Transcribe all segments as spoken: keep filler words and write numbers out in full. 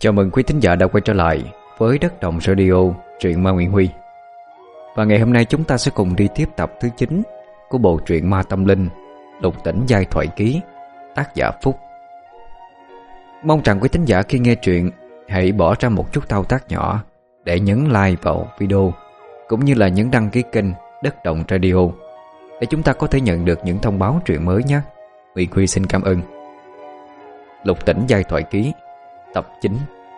Chào mừng quý thính giả đã quay trở lại với Đất Đồng Radio, truyện ma Nguyễn Huy. Và ngày hôm nay chúng ta sẽ cùng đi tiếp tập thứ chín của bộ truyện ma tâm linh Lục Tỉnh Giai Thoại Ký, tác giả Phúc. Mong rằng quý thính giả khi nghe truyện hãy bỏ ra một chút thao tác nhỏ để nhấn like vào video, cũng như là nhấn đăng ký kênh Đất Đồng Radio để chúng ta có thể nhận được những thông báo truyện mới nhé. Nguyễn Huy xin cảm ơn. Lục Tỉnh Giai Thoại Ký, tập chín.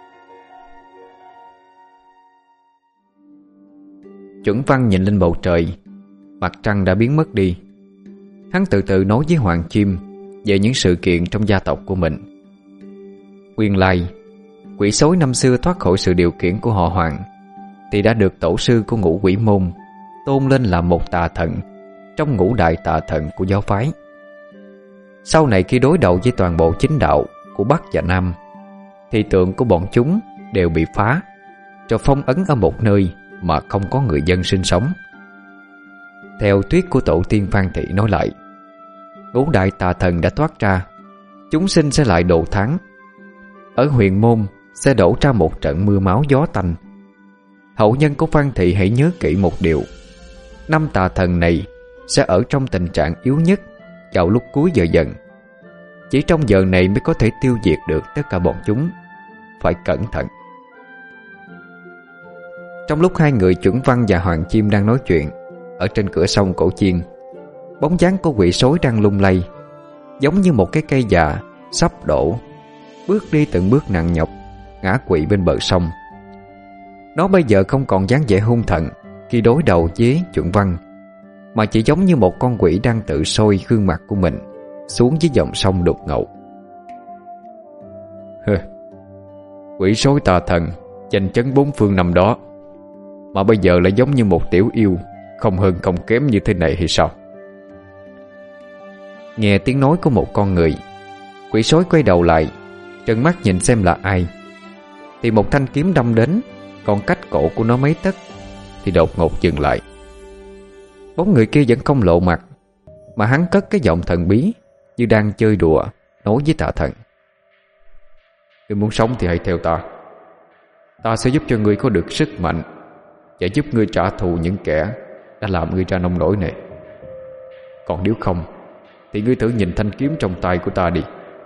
Chuẩn Văn nhìn lên bầu trời. Mặt trăng đã biến mất đi. Hắn từ từ nói với Hoàng Chim về những sự kiện trong gia tộc của mình. Nguyên lai, quỷ sói năm xưa thoát khỏi sự điều khiển của họ Hoàng thì đã được tổ sư của Ngũ Quỷ Môn tôn lên là một tà thần trong ngũ đại tà thần của giáo phái. Sau này khi đối đầu với toàn bộ chính đạo của Bắc và Nam thì tượng của bọn chúng đều bị phá, cho phong ấn ở một nơi mà không có người dân sinh sống. Theo thuyết của tổ tiên Phan Thị nói lại, ngũ đại tà thần đã thoát ra, chúng sinh sẽ lại độ tháng. Ở Huyền Môn sẽ đổ ra một trận mưa máu gió tanh. Hậu nhân của Phan Thị hãy nhớ kỹ một điều: năm tà thần này sẽ ở trong tình trạng yếu nhất vào lúc cuối giờ dần. Chỉ trong giờ này mới có thể tiêu diệt được tất cả bọn chúng. Phải cẩn thận. Trong lúc hai người Chuẩn Văn và Hoàng Chim đang nói chuyện ở trên cửa sông Cổ Chiên, bóng dáng của quỷ sói đang lung lay, giống như một cái cây già sắp đổ, bước đi từng bước nặng nhọc, ngã quỵ bên bờ sông. Nó bây giờ không còn dáng vẻ hung thần khi đối đầu với Chuẩn Văn, mà chỉ giống như một con quỷ đang tự soi gương mặt của mình xuống dưới dòng sông đục ngầu. Quỷ sói tà thần chành chấn bốn phương năm đó, mà bây giờ lại giống như một tiểu yêu, không hơn không kém như thế này hay sao? Nghe tiếng nói của một con người, quỷ sói quay đầu lại, trợn mắt nhìn xem là ai. Thì một thanh kiếm đâm đến, còn cách cổ của nó mấy tấc thì đột ngột dừng lại. Bóng người kia vẫn không lộ mặt, mà hắn cất cái giọng thần bí như đang chơi đùa, nói với tà thần: "Ngươi muốn sống thì hãy theo ta. Ta sẽ giúp cho ngươi có được sức mạnh và giúp ngươi trả thù những kẻ đã làm ngươi ra nông nỗi này. Còn nếu không thì ngươi thử nhìn thanh kiếm trong tay của ta đi."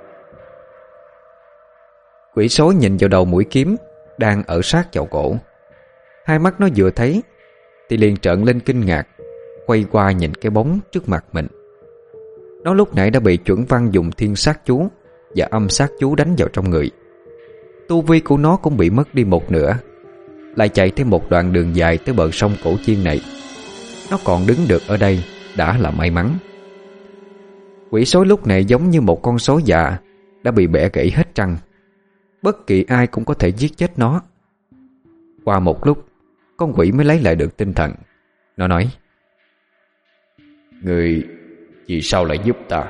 Quỷ sói nhìn vào đầu mũi kiếm đang ở sát vào cổ. Hai mắt nó vừa thấy thì liền trợn lên kinh ngạc, quay qua nhìn cái bóng trước mặt mình. Nó lúc nãy đã bị Chuẩn Văn dùng thiên sát chú và âm sát chú đánh vào trong người. Tu vi của nó cũng bị mất đi một nửa. Lại chạy thêm một đoạn đường dài tới bờ sông Cổ Chiên này, nó còn đứng được ở đây đã là may mắn. Quỷ sói lúc này giống như một con sói già đã bị bẻ gãy hết răng. Bất kỳ ai cũng có thể giết chết nó. Qua một lúc, con quỷ mới lấy lại được tinh thần. Nó nói: "Người vì sao lại giúp ta?"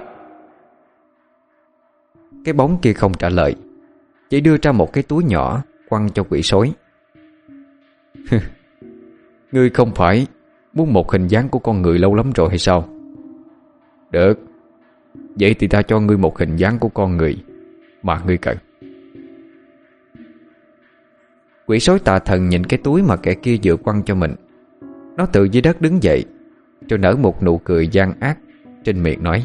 Cái bóng kia không trả lời, chỉ đưa ra một cái túi nhỏ quăng cho quỷ sói. "Ngươi không phải muốn một hình dáng của con người lâu lắm rồi hay sao? Được, vậy thì ta cho ngươi một hình dáng của con người mà ngươi cần." Quỷ sói tà thần nhìn cái túi mà kẻ kia vừa quăng cho mình. Nó từ dưới đất đứng dậy, rồi nở một nụ cười gian ác, trên miệng nói: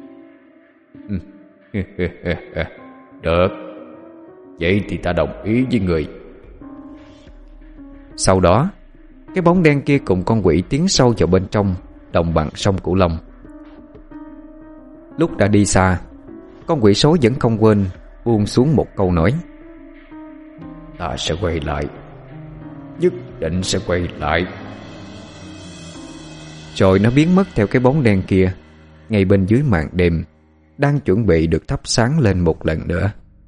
"Được, vậy thì ta đồng ý với người." Sau đó, cái bóng đen kia cùng con quỷ tiến sâu vào bên trong đồng bằng sông Cửu Long. Lúc đã đi xa, con quỷ số vẫn không quên buông xuống một câu nói: "Ta sẽ quay lại, nhất định sẽ quay lại." Rồi nó biến mất theo cái bóng đen kia, ngay bên dưới màn đêm đang chuẩn bị được thắp sáng lên một lần nữa.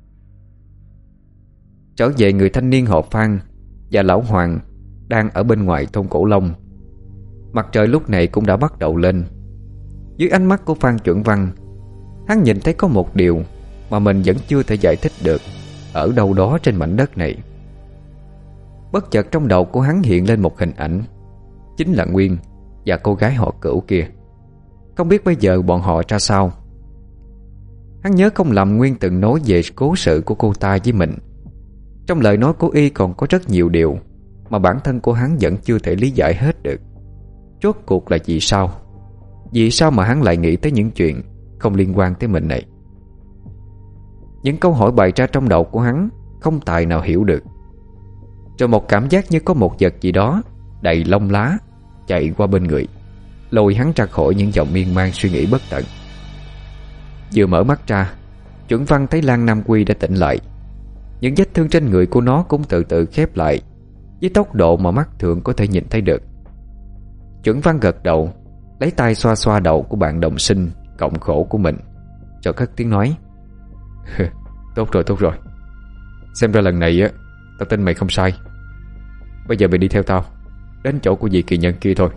Trở về, người thanh niên họ Phan và lão Hoàng đang ở bên ngoài thôn Cổ Long. Mặt trời lúc này cũng đã bắt đầu lên. Dưới ánh mắt của Phan Chuẩn Văn, hắn nhìn thấy có một điều mà mình vẫn chưa thể giải thích được ở đâu đó trên mảnh đất này. Bất chợt trong đầu của hắn hiện lên một hình ảnh, chính là Nguyên và cô gái họ Cửu kia. Không biết bây giờ bọn họ ra sao. Hắn nhớ không lầm Nguyên từng nói về cố sự của cô ta với mình. Trong lời nói của y còn có rất nhiều điều mà bản thân của hắn vẫn chưa thể lý giải hết được. Rốt cuộc là vì sao? Vì sao mà hắn lại nghĩ tới những chuyện không liên quan tới mình này? Những câu hỏi bày ra trong đầu của hắn không tài nào hiểu được. Rồi một cảm giác như có một vật gì đó đầy lông lá chạy qua bên người, lôi hắn ra khỏi những dòng miên man suy nghĩ bất tận. Vừa mở mắt ra, Chuẩn Văn thấy Lan Nam Quy đã tỉnh lại. Những vết thương trên người của nó cũng từ từ khép lại với tốc độ mà mắt thường có thể nhìn thấy được. Chuẩn Văn gật đầu, lấy tay xoa xoa đầu của bạn đồng sinh cộng khổ của mình, cho cất tiếng nói: Tốt rồi, tốt rồi. Xem ra lần này á, tao tin mày không sai. Bây giờ mày đi theo tao đến chỗ của vị kỳ nhân kia thôi.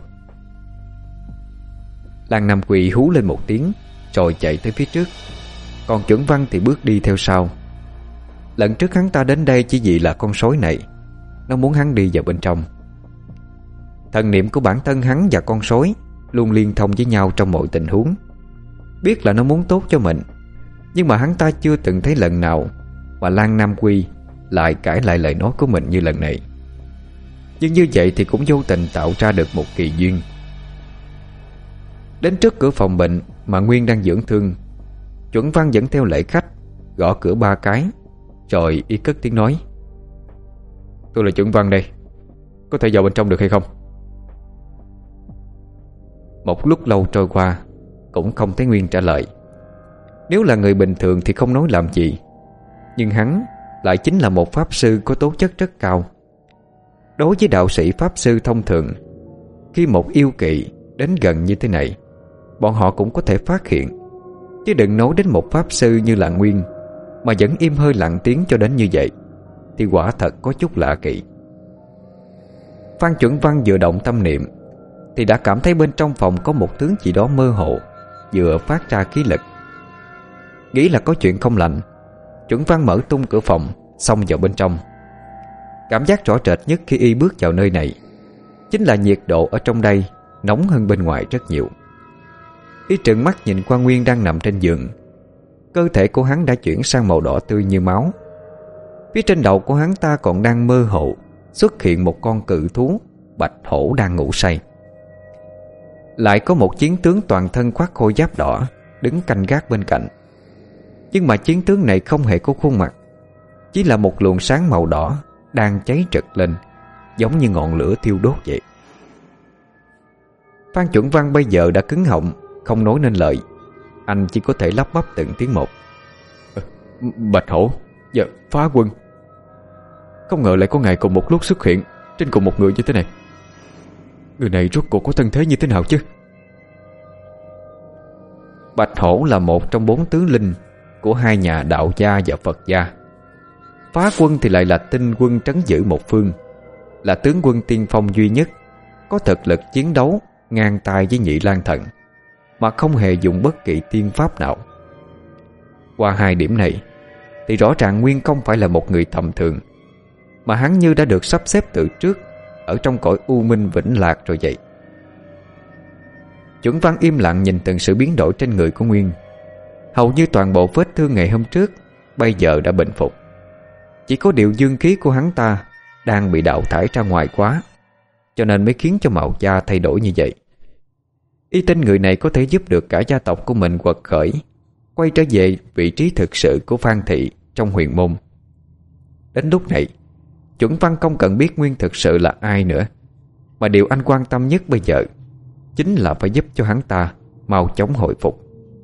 Lan Nam Quy hú lên một tiếng rồi chạy tới phía trước, còn Chuẩn Văn thì bước đi theo sau. Lần trước hắn ta đến đây chỉ vì là con sói này, nó muốn hắn đi vào bên trong. Thần niệm của bản thân hắn và con sói luôn liên thông với nhau trong mọi tình huống. Biết là nó muốn tốt cho mình, nhưng mà hắn ta chưa từng thấy lần nào mà Lan Nam Quy lại cãi lại lời nói của mình như lần này. Nhưng như vậy thì cũng vô tình tạo ra được một kỳ duyên. Đến trước cửa phòng bệnh mà Nguyên đang dưỡng thương, Chuẩn Văn dẫn theo lễ khách gõ cửa ba cái, rồi y cất tiếng nói: Tôi là Chuẩn Văn đây, có thể vào bên trong được hay không? Một lúc lâu trôi qua cũng không thấy Nguyên trả lời. Nếu là người bình thường thì không nói làm gì, nhưng hắn lại chính là một pháp sư có tố chất rất cao. Đối với đạo sĩ pháp sư thông thường, khi một yêu kỵ đến gần như thế này, bọn họ cũng có thể phát hiện. Chứ đừng nói đến một pháp sư như là Nguyên mà vẫn im hơi lặng tiếng cho đến như vậy, thì quả thật có chút lạ kỳ. Phan Chuẩn Văn vừa động tâm niệm thì đã cảm thấy bên trong phòng có một thứ gì đó mơ hồ vừa phát ra khí lực. Nghĩ là có chuyện không lành, Chuẩn Văn mở tung cửa phòng xông vào bên trong. Cảm giác rõ rệt nhất khi y bước vào nơi này chính là nhiệt độ ở trong đây nóng hơn bên ngoài rất nhiều. Y trừng mắt nhìn qua Nguyên đang nằm trên giường. Cơ thể của hắn đã chuyển sang màu đỏ tươi như máu. Phía trên đầu của hắn ta còn đang mơ hồ xuất hiện một con cự thú bạch hổ đang ngủ say. Lại có một chiến tướng toàn thân khoác khôi giáp đỏ đứng canh gác bên cạnh. Nhưng mà chiến tướng này không hề có khuôn mặt, chỉ là một luồng sáng màu đỏ đang cháy rực lên, giống như ngọn lửa thiêu đốt vậy. Phan Chuẩn Văn bây giờ đã cứng họng, không nói nên lời. Anh chỉ có thể lắp bắp từng tiếng một: Bạch hổ, dạ, phá quân. Không ngờ lại có ngày cùng một lúc xuất hiện trên cùng một người như thế này. Người này rốt cuộc có thân thế như thế nào chứ? Bạch hổ là một trong bốn tứ linh của hai nhà đạo gia và Phật gia. Phá quân thì lại là tinh quân trấn giữ một phương, là tướng quân tiên phong duy nhất có thực lực chiến đấu ngang tay với Nhị Lang Thần mà không hề dùng bất kỳ tiên pháp nào. Qua hai điểm này thì rõ ràng Nguyên không phải là một người tầm thường, mà hắn như đã được sắp xếp từ trước ở trong cõi u minh vĩnh lạc rồi vậy. Chuẩn Văn im lặng nhìn từng sự biến đổi trên người của Nguyên. Hầu như toàn bộ vết thương ngày hôm trước bây giờ đã bình phục. Chỉ có điều dương khí của hắn ta đang bị đào thải ra ngoài quá, cho nên mới khiến cho màu da thay đổi như vậy. Y tin người này có thể giúp được cả gia tộc của mình quật khởi, quay trở về vị trí thực sự của Phan thị trong huyền môn. Đến lúc này, Chuẩn Văn không cần biết Nguyên thực sự là ai nữa, mà điều anh quan tâm nhất bây giờ chính là phải giúp cho hắn ta mau chóng hồi phục.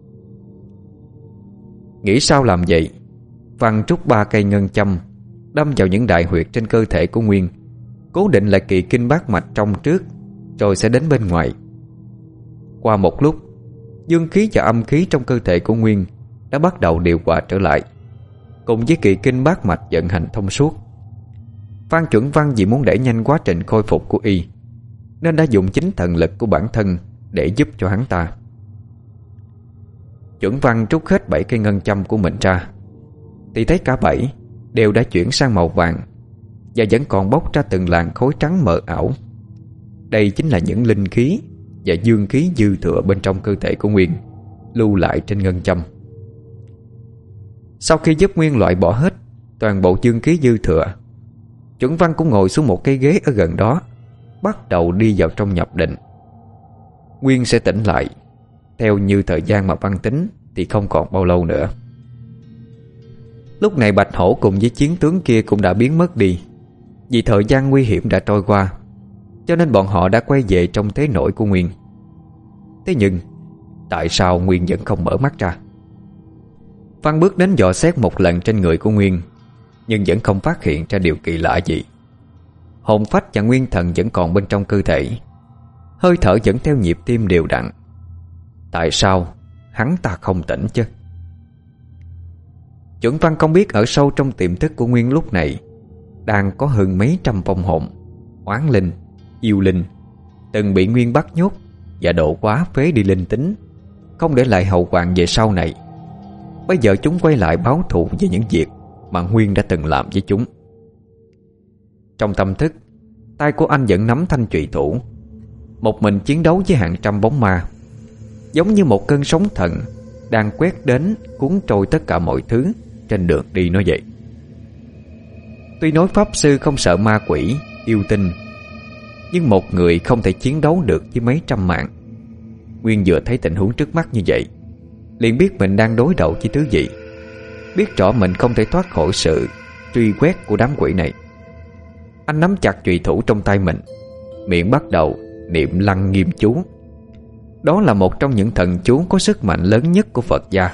Nghĩ sao làm vậy, Văn trút ba cây ngân châm đâm vào những đại huyệt trên cơ thể của Nguyên, cố định lại kỳ kinh bát mạch trong trước, rồi sẽ đến bên ngoài. Qua một lúc, dương khí và âm khí trong cơ thể của Nguyên đã bắt đầu điều hòa trở lại, cùng với kỳ kinh bát mạch vận hành thông suốt. Phan Chuẩn Văn vì muốn đẩy nhanh quá trình khôi phục của y, nên đã dùng chính thần lực của bản thân để giúp cho hắn ta. Chuẩn Văn trút hết bảy cây ngân châm của mình ra, thì thấy cả bảy đều đã chuyển sang màu vàng và vẫn còn bốc ra từng làn khối trắng mờ ảo. Đây chính là những linh khí và dương khí dư thừa bên trong cơ thể của Nguyên lưu lại trên ngân châm. Sau khi giúp Nguyên loại bỏ hết toàn bộ dương khí dư thừa, Chuẩn Văn cũng ngồi xuống một cái ghế ở gần đó, bắt đầu đi vào trong nhập định. Nguyên sẽ tỉnh lại, theo như thời gian mà Văn tính, thì không còn bao lâu nữa. Lúc này Bạch Hổ cùng với chiến tướng kia cũng đã biến mất đi. Vì thời gian nguy hiểm đã trôi qua, cho nên bọn họ đã quay về trong thế nổi của Nguyên. Thế nhưng tại sao Nguyên vẫn không mở mắt ra? Văn bước đến dò xét một lần trên người của Nguyên, nhưng vẫn không phát hiện ra điều kỳ lạ gì. Hồn phách và nguyên thần vẫn còn bên trong cơ thể, hơi thở vẫn theo nhịp tim đều đặn. Tại sao hắn ta không tỉnh chứ? Chuẩn Văn không biết ở sâu trong tiềm thức của Nguyên lúc này đang có hơn mấy trăm vong hồn, oán linh, yêu linh từng bị Nguyên bắt nhốt và độ quá phế đi linh tính, không để lại hậu hoạn về sau này. Bây giờ chúng quay lại báo thù về những việc mà Nguyên đã từng làm với chúng. Trong tâm thức, tay của anh vẫn nắm thanh trùy thủ, một mình chiến đấu với hàng trăm bóng ma, giống như một cơn sóng thần đang quét đến cuốn trôi tất cả mọi thứ trên đường đi nó vậy. Tuy nói pháp sư không sợ ma quỷ, yêu tinh, nhưng một người không thể chiến đấu được với mấy trăm mạng. Nguyên vừa thấy tình huống trước mắt như vậy, liền biết mình đang đối đầu với thứ gì, biết rõ mình không thể thoát khỏi sự truy quét của đám quỷ này. Anh nắm chặt chùy thủ trong tay mình, miệng bắt đầu niệm lăng nghiêm chú. Đó là một trong những thần chú có sức mạnh lớn nhất của Phật gia.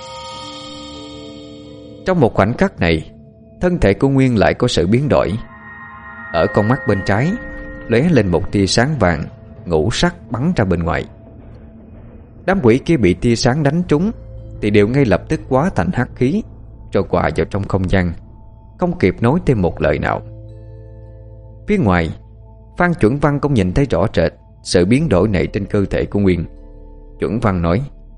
Trong một khoảnh khắc này, thân thể của Nguyên lại có sự biến đổi. Ở con mắt bên trái lóe lên một tia sáng vàng ngũ sắc bắn ra bên ngoài. Đám quỷ kia bị tia sáng đánh trúng thì đều ngay lập tức hóa thành hắc khí, rồi quạ vào trong không gian, không kịp nói thêm một lời nào. Phía ngoài, Phan Chuẩn Văn cũng nhìn thấy rõ rệt sự biến đổi này trên cơ thể của Nguyên. Chuẩn Văn nói: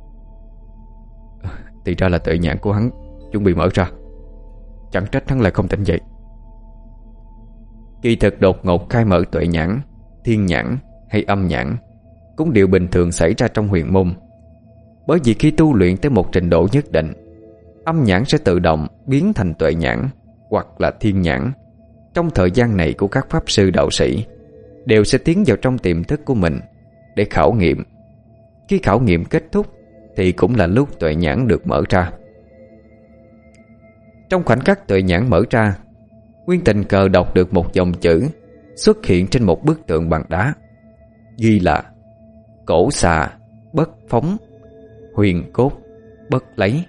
"Thì ra là tuệ nhãn của hắn chuẩn bị mở ra, chẳng trách hắn lại không tỉnh dậy." Kỳ thực đột ngột khai mở tuệ nhãn, thiên nhãn hay âm nhãn cũng đều bình thường xảy ra trong huyền môn. Bởi vì khi tu luyện tới một trình độ nhất định, âm nhãn sẽ tự động biến thành tuệ nhãn hoặc là thiên nhãn. Trong thời gian này của các pháp sư đạo sĩ đều sẽ tiến vào trong tiềm thức của mình để khảo nghiệm. Khi khảo nghiệm kết thúc thì cũng là lúc tuệ nhãn được mở ra. Trong khoảnh khắc tuệ nhãn mở ra, Nguyên tình cờ đọc được một dòng chữ xuất hiện trên một bức tượng bằng đá, ghi là: "Cổ xà bất phóng, huyền cốt bất lấy."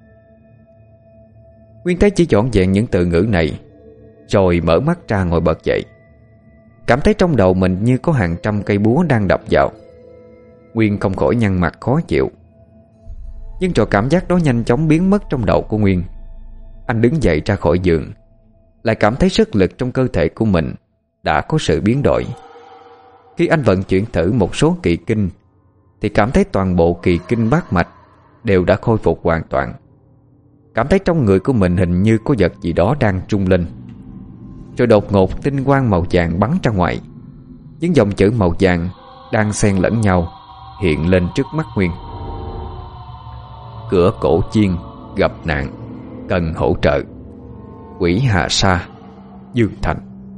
Nguyên thấy chỉ dọn dẹn những từ ngữ này, rồi mở mắt ra ngồi bật dậy. Cảm thấy trong đầu mình như có hàng trăm cây búa đang đập vào. Nguyên không khỏi nhăn mặt khó chịu. Nhưng rồi cảm giác đó nhanh chóng biến mất trong đầu của Nguyên. Anh đứng dậy ra khỏi giường, lại cảm thấy sức lực trong cơ thể của mình đã có sự biến đổi. Khi anh vận chuyển thử một số kỳ kinh thì cảm thấy toàn bộ kỳ kinh bát mạch đều đã khôi phục hoàn toàn. Cảm thấy trong người của mình hình như có vật gì đó đang trung lên. Rồi đột ngột tinh quang màu vàng bắn ra ngoài. Những dòng chữ màu vàng đang xen lẫn nhau hiện lên trước mắt Nguyên: "Cửa cổ chiên gặp nạn, cần hỗ trợ. Quỷ Hà Sa, Dương Thành."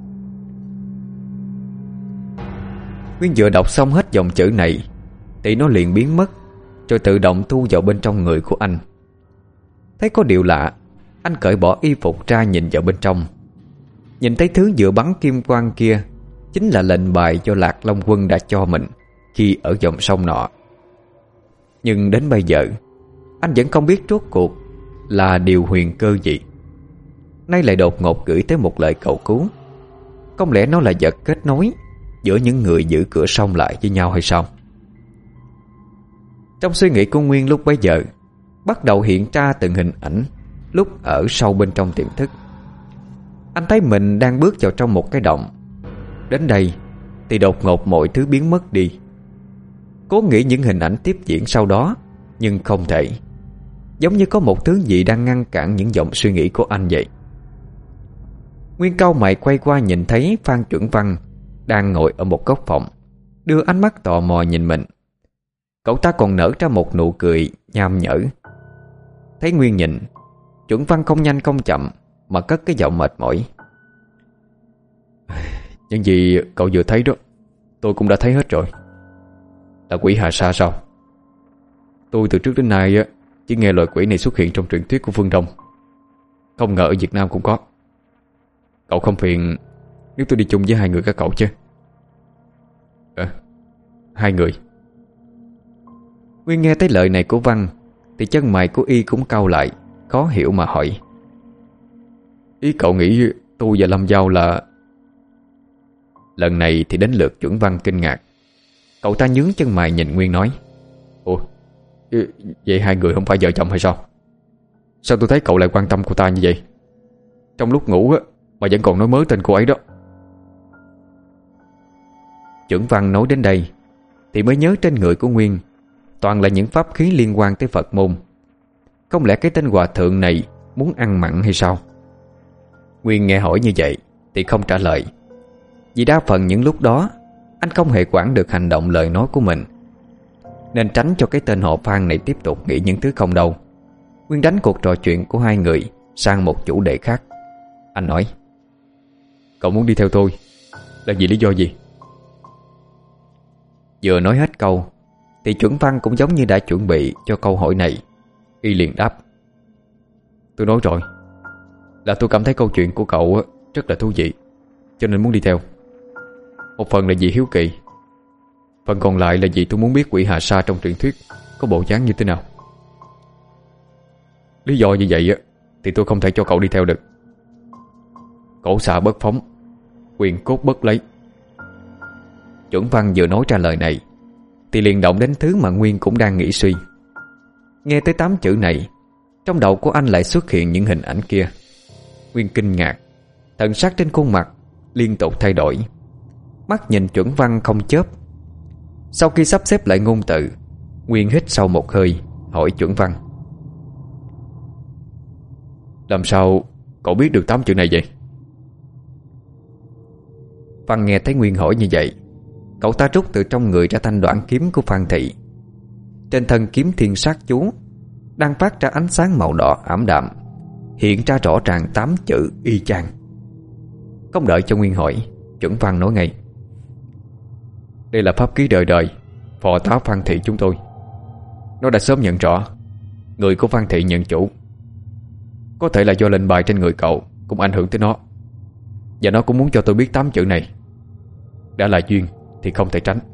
Nguyên vừa đọc xong hết dòng chữ này thì nó liền biến mất, rồi tự động thu vào bên trong người của anh. Thấy có điều lạ, anh cởi bỏ y phục ra nhìn vào bên trong. Nhìn thấy thứ vừa bắn kim quang kia chính là lệnh bài do Lạc Long Quân đã cho mình khi ở dòng sông nọ. Nhưng đến bây giờ anh vẫn không biết rốt cuộc là điều huyền cơ gì, nay lại đột ngột gửi tới một lời cầu cứu. Không lẽ nó là vật kết nối giữa những người giữ cửa sông lại với nhau hay sao? Trong suy nghĩ của Nguyên lúc bấy giờ bắt đầu hiện ra từng hình ảnh lúc ở sâu bên trong tiềm thức. Anh thấy mình đang bước vào trong một cái động. Đến đây thì đột ngột mọi thứ biến mất đi. Cố nghĩ những hình ảnh tiếp diễn sau đó, nhưng không thể. Giống như có một thứ gì đang ngăn cản những dòng suy nghĩ của anh vậy. Nguyên cau mày quay qua nhìn thấy Phan Chuẩn Văn đang ngồi ở một góc phòng, đưa ánh mắt tò mò nhìn mình. Cậu ta còn nở ra một nụ cười nham nhở. Thấy Nguyên nhìn, Chuẩn Văn không nhanh không chậm mà cất cái giọng mệt mỏi. Những gì cậu vừa thấy đó tôi cũng đã thấy hết rồi. Là quỷ Hà Sa sao? Tôi từ trước đến nay chỉ nghe loại quỷ này xuất hiện trong truyền thuyết của phương Đông, không ngờ ở Việt Nam cũng có. Cậu không phiền nếu tôi đi chung với hai người các cậu chứ? Ờ, hai người. Nguyên nghe tới lời này của Văn thì chân mày của Y cũng cau lại, khó hiểu mà hỏi: Ý cậu nghĩ tôi và Lâm Giao là... Lần này thì đến lượt Chuẩn Văn kinh ngạc. Cậu ta nhướng chân mày nhìn Nguyên nói: Ủa, vậy hai người không phải vợ chồng hay sao? Sao tôi thấy cậu lại quan tâm cô ta như vậy? Trong lúc ngủ mà vẫn còn nói mớ tên cô ấy đó. Chuẩn Văn nói đến đây thì mới nhớ trên người của Nguyên toàn là những pháp khí liên quan tới Phật môn. Không lẽ cái tên hòa thượng này muốn ăn mặn hay sao? Nguyên nghe hỏi như vậy thì không trả lời, vì đa phần những lúc đó anh không hề quản được hành động lời nói của mình, nên tránh cho cái tên họ Phan này tiếp tục nghĩ những thứ không đâu. Nguyên đánh cuộc trò chuyện của hai người sang một chủ đề khác. Anh nói: Cậu muốn đi theo tôi là vì lý do gì? Vừa nói hết câu thì Chuẩn Văn cũng giống như đã chuẩn bị cho câu hỏi này. Y liền đáp: Tôi nói rồi, là tôi cảm thấy câu chuyện của cậu rất là thú vị, cho nên muốn đi theo. Một phần là vì hiếu kỳ, phần còn lại là vì tôi muốn biết quỷ Hà Sa trong truyền thuyết có bộ dáng như thế nào. Lý do như vậy thì tôi không thể cho cậu đi theo được. Cổ xạ bất phóng, quyền cốt bất lấy. Chuẩn Văn vừa nói ra lời này thì liền động đến thứ mà Nguyên cũng đang nghĩ suy. Nghe tới tám chữ này, trong đầu của anh lại xuất hiện những hình ảnh kia. Nguyên kinh ngạc, thần sắc trên khuôn mặt liên tục thay đổi, mắt nhìn Chuẩn Văn không chớp. Sau khi sắp xếp lại ngôn từ, Nguyên hít sâu một hơi, hỏi Chuẩn Văn: Làm sao cậu biết được tám chữ này vậy? Văn nghe thấy Nguyên hỏi như vậy, cậu ta rút từ trong người ra thanh đoạn kiếm của Phan Thị. Trên thân kiếm thiên sát chú đang phát ra ánh sáng màu đỏ ảm đạm, hiện ra rõ ràng tám chữ y chang. Không đợi cho Nguyên hỏi, Chuẩn Văn nói ngay: Đây là pháp khí đời đời phò tá Phan Thị chúng tôi. Nó đã sớm nhận rõ người của Phan Thị nhận chủ. Có thể là do lệnh bài trên người cậu cũng ảnh hưởng tới nó, và nó cũng muốn cho tôi biết tám chữ này. Đã là duyên thì không thể tránh.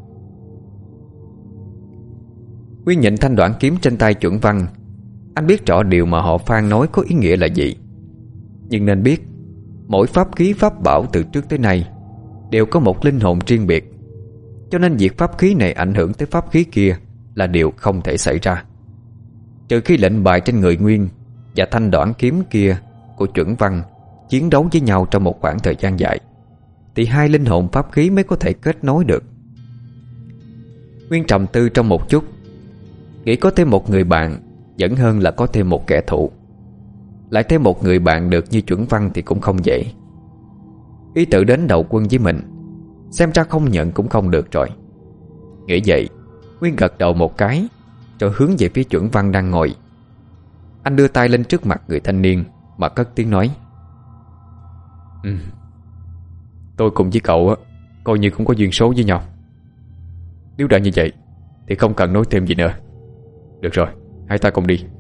Nguyên nhìn thanh đoạn kiếm trên tay Chuẩn Văn. Anh biết rõ điều mà họ Phan nói có ý nghĩa là gì, nhưng nên biết mỗi pháp khí pháp bảo từ trước tới nay đều có một linh hồn riêng biệt, cho nên việc pháp khí này ảnh hưởng tới pháp khí kia là điều không thể xảy ra. Trừ khi lệnh bài trên người Nguyên và thanh đoạn kiếm kia của Chuẩn Văn chiến đấu với nhau trong một khoảng thời gian dài, thì hai linh hồn pháp khí mới có thể kết nối được. Nguyên trầm tư trong một chút, nghĩ có thêm một người bạn vẫn hơn là có thêm một kẻ thù. Lại thêm một người bạn được như Chuẩn Văn thì cũng không dễ. Ý tự đến đầu quân với mình, xem ra không nhận cũng không được rồi. Nghĩ vậy, Nguyên gật đầu một cái, rồi hướng về phía Chuẩn Văn đang ngồi. Anh đưa tay lên trước mặt người thanh niên mà cất tiếng nói: Ừ, tôi cùng với cậu coi như cũng có duyên số với nhau. Nếu đã như vậy thì không cần nói thêm gì nữa. Được rồi, hai ta cùng đi.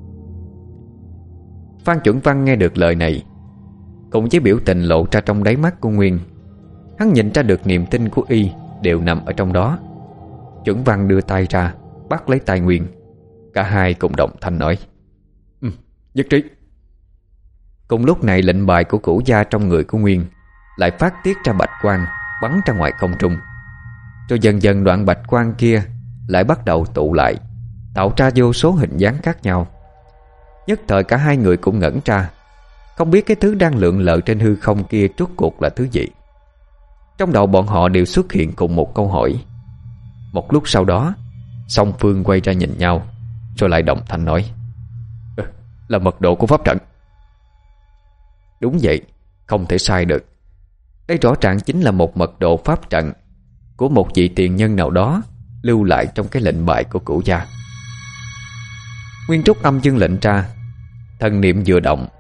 Phan Chuẩn Văn nghe được lời này, cùng với biểu tình lộ ra trong đáy mắt của Nguyên, hắn nhìn ra được niềm tin của Y đều nằm ở trong đó. Chuẩn Văn đưa tay ra bắt lấy tay Nguyên. Cả hai cùng đồng thanh nói: Ừ, nhất trí. Cùng lúc này lệnh bài của cửu gia trong người của Nguyên lại phát tiết ra bạch quang bắn ra ngoài không trung. Rồi dần dần đoạn bạch quang kia lại bắt đầu tụ lại, tạo ra vô số hình dáng khác nhau. Nhất thời cả hai người cũng ngẩn ra, không biết cái thứ đang lượn lờ trên hư không kia rốt cuộc là thứ gì. Trong đầu bọn họ đều xuất hiện cùng một câu hỏi. Một lúc sau đó, song phương quay ra nhìn nhau, rồi lại đồng thanh nói: ừ, Là mật độ của pháp trận. Đúng vậy, không thể sai được. Đây rõ ràng chính là một mật độ pháp trận của một vị tiền nhân nào đó lưu lại trong cái lệnh bài của cửu gia. Nguyên trúc âm dương lệnh ra, thần niệm vừa động,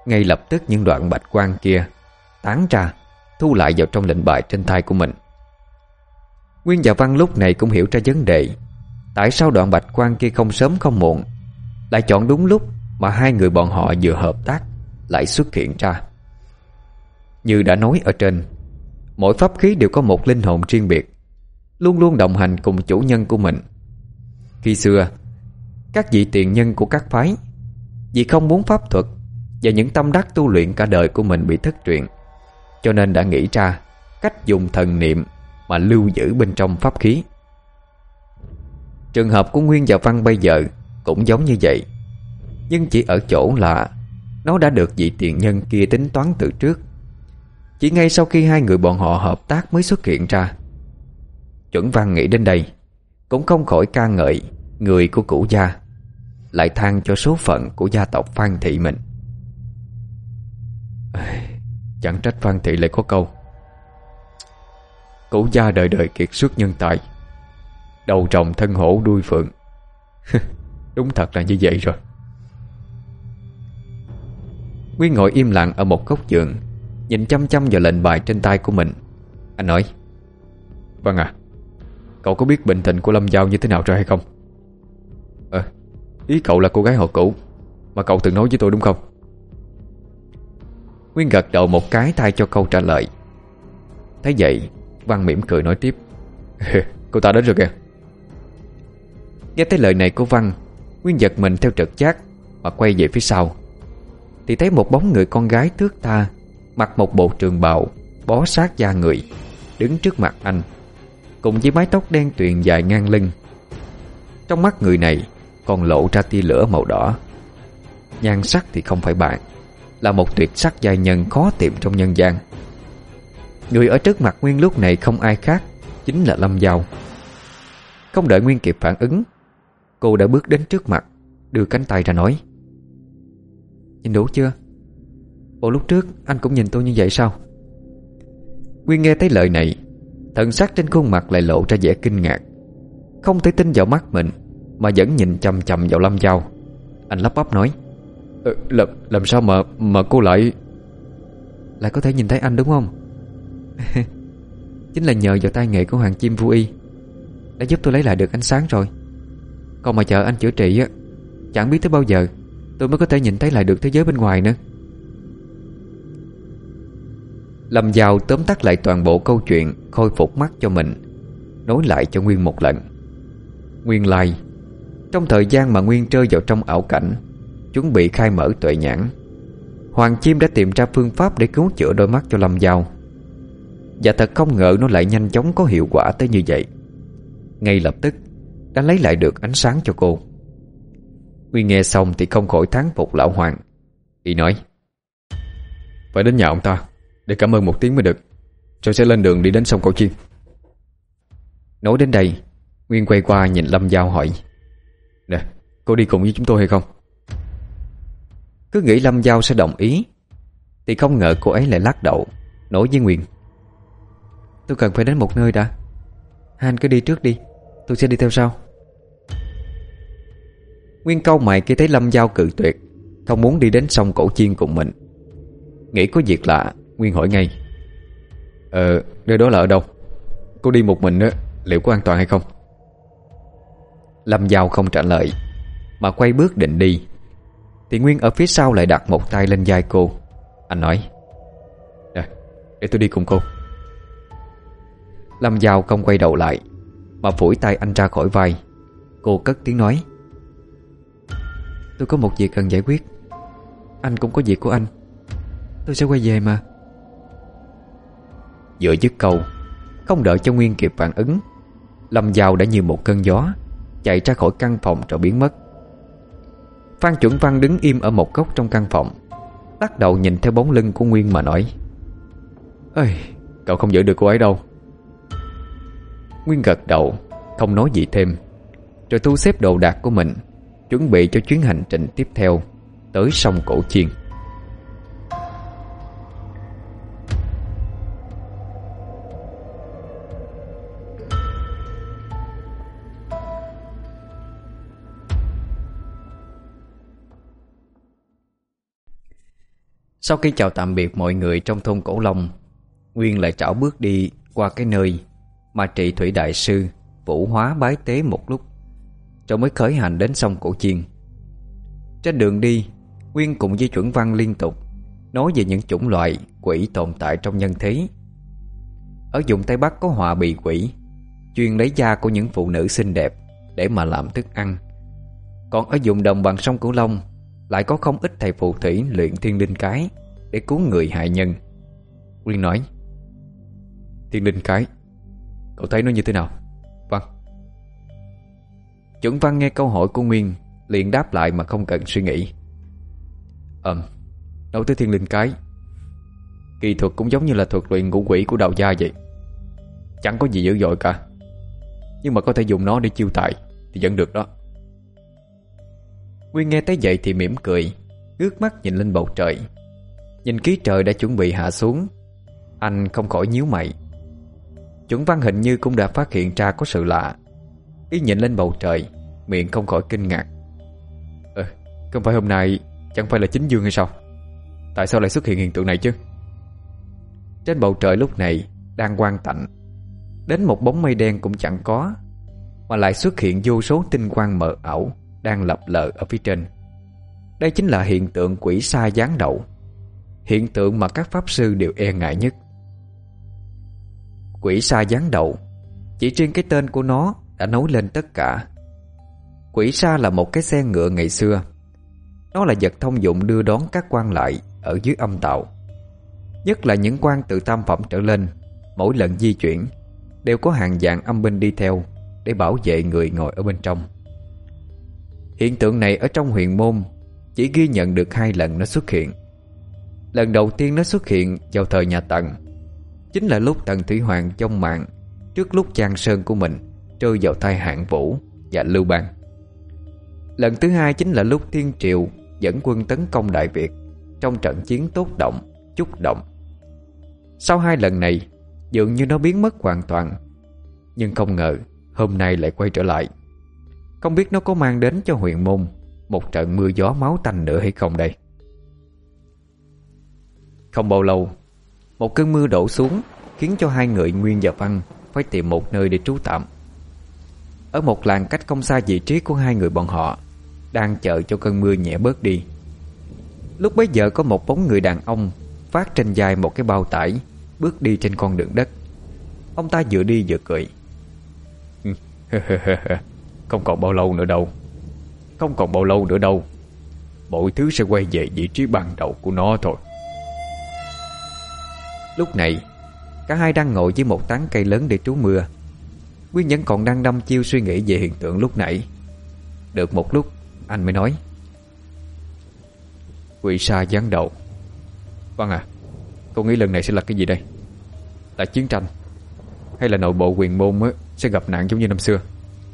Ngay lập tức những đoạn bạch quang kia tán ra, thu lại vào trong lệnh bài trên tay của mình. Nguyên và Văn lúc này cũng hiểu ra vấn đề. Tại sao đoạn bạch quang kia không sớm không muộn lại chọn đúng lúc mà hai người bọn họ vừa hợp tác lại xuất hiện ra? Như đã nói ở trên, mỗi pháp khí đều có một linh hồn riêng biệt, luôn luôn đồng hành cùng chủ nhân của mình. Khi xưa, các vị tiền nhân của các phái vì không muốn pháp thuật và những tâm đắc tu luyện cả đời của mình bị thất truyền, cho nên đã nghĩ ra cách dùng thần niệm mà lưu giữ bên trong pháp khí. Trường hợp của Nguyên và Văn bây giờ cũng giống như vậy, nhưng chỉ ở chỗ là nó đã được vị tiền nhân kia tính toán từ trước. Chỉ ngay sau khi hai người bọn họ hợp tác mới xuất hiện ra. Chuẩn Văn nghĩ đến đây cũng không khỏi ca ngợi người của cửu gia, lại than cho số phận của gia tộc Phan Thị mình. Chẳng trách Phan Thị lại có câu: cửu gia đời đời kiệt xuất nhân tài, đầu rồng thân hổ đuôi phượng. Đúng thật là như vậy rồi. Nguyên ngồi im lặng ở một góc giường, nhìn chăm chăm vào lệnh bài trên tay của mình. Anh nói: Vâng à, cậu có biết bệnh tình của Lâm Giao như thế nào rồi hay không? Ờ, ý cậu là cô gái họ Cửu mà cậu từng nói với tôi đúng không? Nguyên gật đầu một cái thay cho câu trả lời. Thấy vậy, Văn mỉm cười nói tiếp: Cô ta đến rồi kìa. Nghe thấy lời này của Văn, Nguyên giật mình theo trực giác mà quay về phía sau, thì thấy một bóng người con gái thướt tha, mặc một bộ trường bào bó sát da người, đứng trước mặt anh, cùng với mái tóc đen tuyền dài ngang lưng. Trong mắt người này còn lộ ra tia lửa màu đỏ. Nhan sắc thì không phải bạn, là một tuyệt sắc giai nhân khó tìm trong nhân gian. Người ở trước mặt Nguyên lúc này không ai khác, chính là Lâm Giao. Không đợi Nguyên kịp phản ứng, cô đã bước đến trước mặt, đưa cánh tay ra nói: Nhìn đủ chưa? Bộ lúc trước anh cũng nhìn tôi như vậy sao? Nguyên nghe thấy lời này, thần sắc trên khuôn mặt lại lộ ra vẻ kinh ngạc, không thể tin vào mắt mình, mà vẫn nhìn chằm chằm vào Lâm Giao. Anh lắp bắp nói: ờ, làm, làm sao mà mà cô lại Lại có thể nhìn thấy anh đúng không? Chính là nhờ vào tay nghệ của Hoàng Chim Vô Y đã giúp tôi lấy lại được ánh sáng rồi. Còn mà chờ anh chữa trị á, chẳng biết tới bao giờ tôi mới có thể nhìn thấy lại được thế giới bên ngoài nữa. Lâm Giao tóm tắt lại toàn bộ câu chuyện, khôi phục mắt cho mình, nói lại cho Nguyên một lần. Nguyên lai, trong thời gian mà Nguyên rơi vào trong ảo cảnh, chuẩn bị khai mở tuệ nhãn, Hoàng Chim đã tìm ra phương pháp để cứu chữa đôi mắt cho Lâm Giao. Và thật không ngờ nó lại nhanh chóng có hiệu quả tới như vậy. Ngay lập tức đã lấy lại được ánh sáng cho cô. Nguyên nghe xong thì không khỏi thán phục lão Hoàng. Y nói: Phải đến nhà ông ta để cảm ơn một tiếng mới được, rồi sẽ lên đường đi đến sông Cổ Chiên. Nói đến đây, Nguyên quay qua nhìn Lâm Giao hỏi: Nè, cô đi cùng với chúng tôi hay không? Cứ nghĩ Lâm Giao sẽ đồng ý, thì không ngờ cô ấy lại lắc đầu, nói với Nguyên: Tôi cần phải đến một nơi đã. Hai anh cứ đi trước đi, tôi sẽ đi theo sau. Nguyên cau mày khi thấy Lâm Giao cự tuyệt, không muốn đi đến sông Cổ Chiên cùng mình. Nghĩ có việc lạ, Nguyên hỏi ngay: Ờ, nơi đó là ở đâu? Cô đi một mình á, liệu có an toàn hay không? Lâm Giao không trả lời, mà quay bước định đi, thì Nguyên ở phía sau lại đặt một tay lên vai cô. Anh nói: Nè, để tôi đi cùng cô. Lâm Giao không quay đầu lại, mà phủi tay anh ra khỏi vai. Cô cất tiếng nói: Tôi có một việc cần giải quyết, anh cũng có việc của anh, tôi sẽ quay về mà. Vừa dứt câu, không đợi cho Nguyên kịp phản ứng, Lâm Giao đã như một cơn gió chạy ra khỏi căn phòng rồi biến mất. Phan Chuẩn Văn đứng im ở một góc trong căn phòng, lắc đầu nhìn theo bóng lưng của Nguyên mà nói: Ơi, cậu không giữ được cô ấy đâu. Nguyên gật đầu, không nói gì thêm, rồi thu xếp đồ đạc của mình, chuẩn bị cho chuyến hành trình tiếp theo tới sông Cổ Chiên. Sau khi chào tạm biệt mọi người trong thôn Cổ Long, Nguyên lại trảo bước đi qua cái nơi mà Trị Thủy Đại Sư vũ hóa bái tế một lúc, rồi mới khởi hành đến sông Cổ Chiên. Trên đường đi, Nguyên cùng với Chuẩn Văn liên tục nói về những chủng loại quỷ tồn tại trong nhân thế. Ở vùng Tây Bắc có họa bị quỷ, chuyên lấy da của những phụ nữ xinh đẹp để mà làm thức ăn. Còn ở vùng đồng bằng sông Cửu Long lại có không ít thầy phù thủy luyện thiên linh cái để cứu người hại nhân. Nguyên nói: Thiên linh cái, cậu thấy nó như thế nào? Vâng. Chuẩn Văn nghe câu hỏi của Nguyên liền đáp lại mà không cần suy nghĩ: Ờm, nói tới thiên linh cái, kỳ thuật cũng giống như là thuật luyện ngũ quỷ của đạo gia vậy. Chẳng có gì dữ dội cả, nhưng mà có thể dùng nó để chiêu tài thì vẫn được đó. Nguyên nghe tới vậy thì mỉm cười, ngước mắt nhìn lên bầu trời. Nhìn khí trời đã chuẩn bị hạ xuống, anh không khỏi nhíu mày. Chuẩn Văn hình như cũng đã phát hiện ra có sự lạ. Ý nhìn lên bầu trời, miệng không khỏi kinh ngạc: Ờ, không phải hôm nay chẳng phải là chính dương hay sao? Tại sao lại xuất hiện hiện tượng này chứ? Trên bầu trời lúc này đang quang tạnh, đến một bóng mây đen cũng chẳng có, mà lại xuất hiện vô số tinh quang mờ ảo đang lập lờ ở phía trên. Đây chính là hiện tượng quỷ sa giáng đậu, hiện tượng mà các pháp sư đều e ngại nhất. Quỷ sa giáng đậu, chỉ riêng cái tên của nó đã nói lên tất cả. Quỷ sa là một cái xe ngựa ngày xưa. Nó là vật thông dụng đưa đón các quan lại ở dưới âm tạo, nhất là những quan từ tam phẩm trở lên. Mỗi lần di chuyển đều có hàng vạn âm binh đi theo để bảo vệ người ngồi ở bên trong. Hiện tượng này ở trong huyền môn chỉ ghi nhận được hai lần nó xuất hiện. Lần đầu tiên nó xuất hiện vào thời nhà Tần, chính là lúc Tần Thủy Hoàng trong mạng trước lúc Giang Sơn của mình rơi vào tay Hạng Vũ và Lưu Bang. Lần thứ hai chính là lúc Thiên Triều dẫn quân tấn công Đại Việt trong trận chiến Tốt Động, Chúc Động. Sau hai lần này dường như nó biến mất hoàn toàn, nhưng không ngờ hôm nay lại quay trở lại. Không biết nó có mang đến cho huyền môn một trận mưa gió máu tanh nữa hay không đây? Không bao lâu, một cơn mưa đổ xuống khiến cho hai người Nguyên và Văn phải tìm một nơi để trú tạm. Ở một làng cách không xa vị trí của hai người bọn họ, đang chờ cho cơn mưa nhẹ bớt đi. Lúc bấy giờ có một bóng người đàn ông vác trên vai một cái bao tải, bước đi trên con đường đất. Ông ta vừa đi vừa cười: Không còn bao lâu nữa đâu, Không còn bao lâu nữa đâu mọi thứ sẽ quay về vị trí ban đầu của nó thôi. Lúc này cả hai đang ngồi dưới một tán cây lớn để trú mưa. Nguyên vẫn còn đang đăm chiêu suy nghĩ về hiện tượng lúc nãy. Được một lúc anh mới nói: Quỷ sa giáng đậu. Vâng à, cô nghĩ lần này sẽ là cái gì đây? Là chiến tranh, hay là nội bộ huyền môn á, sẽ gặp nạn giống như năm xưa?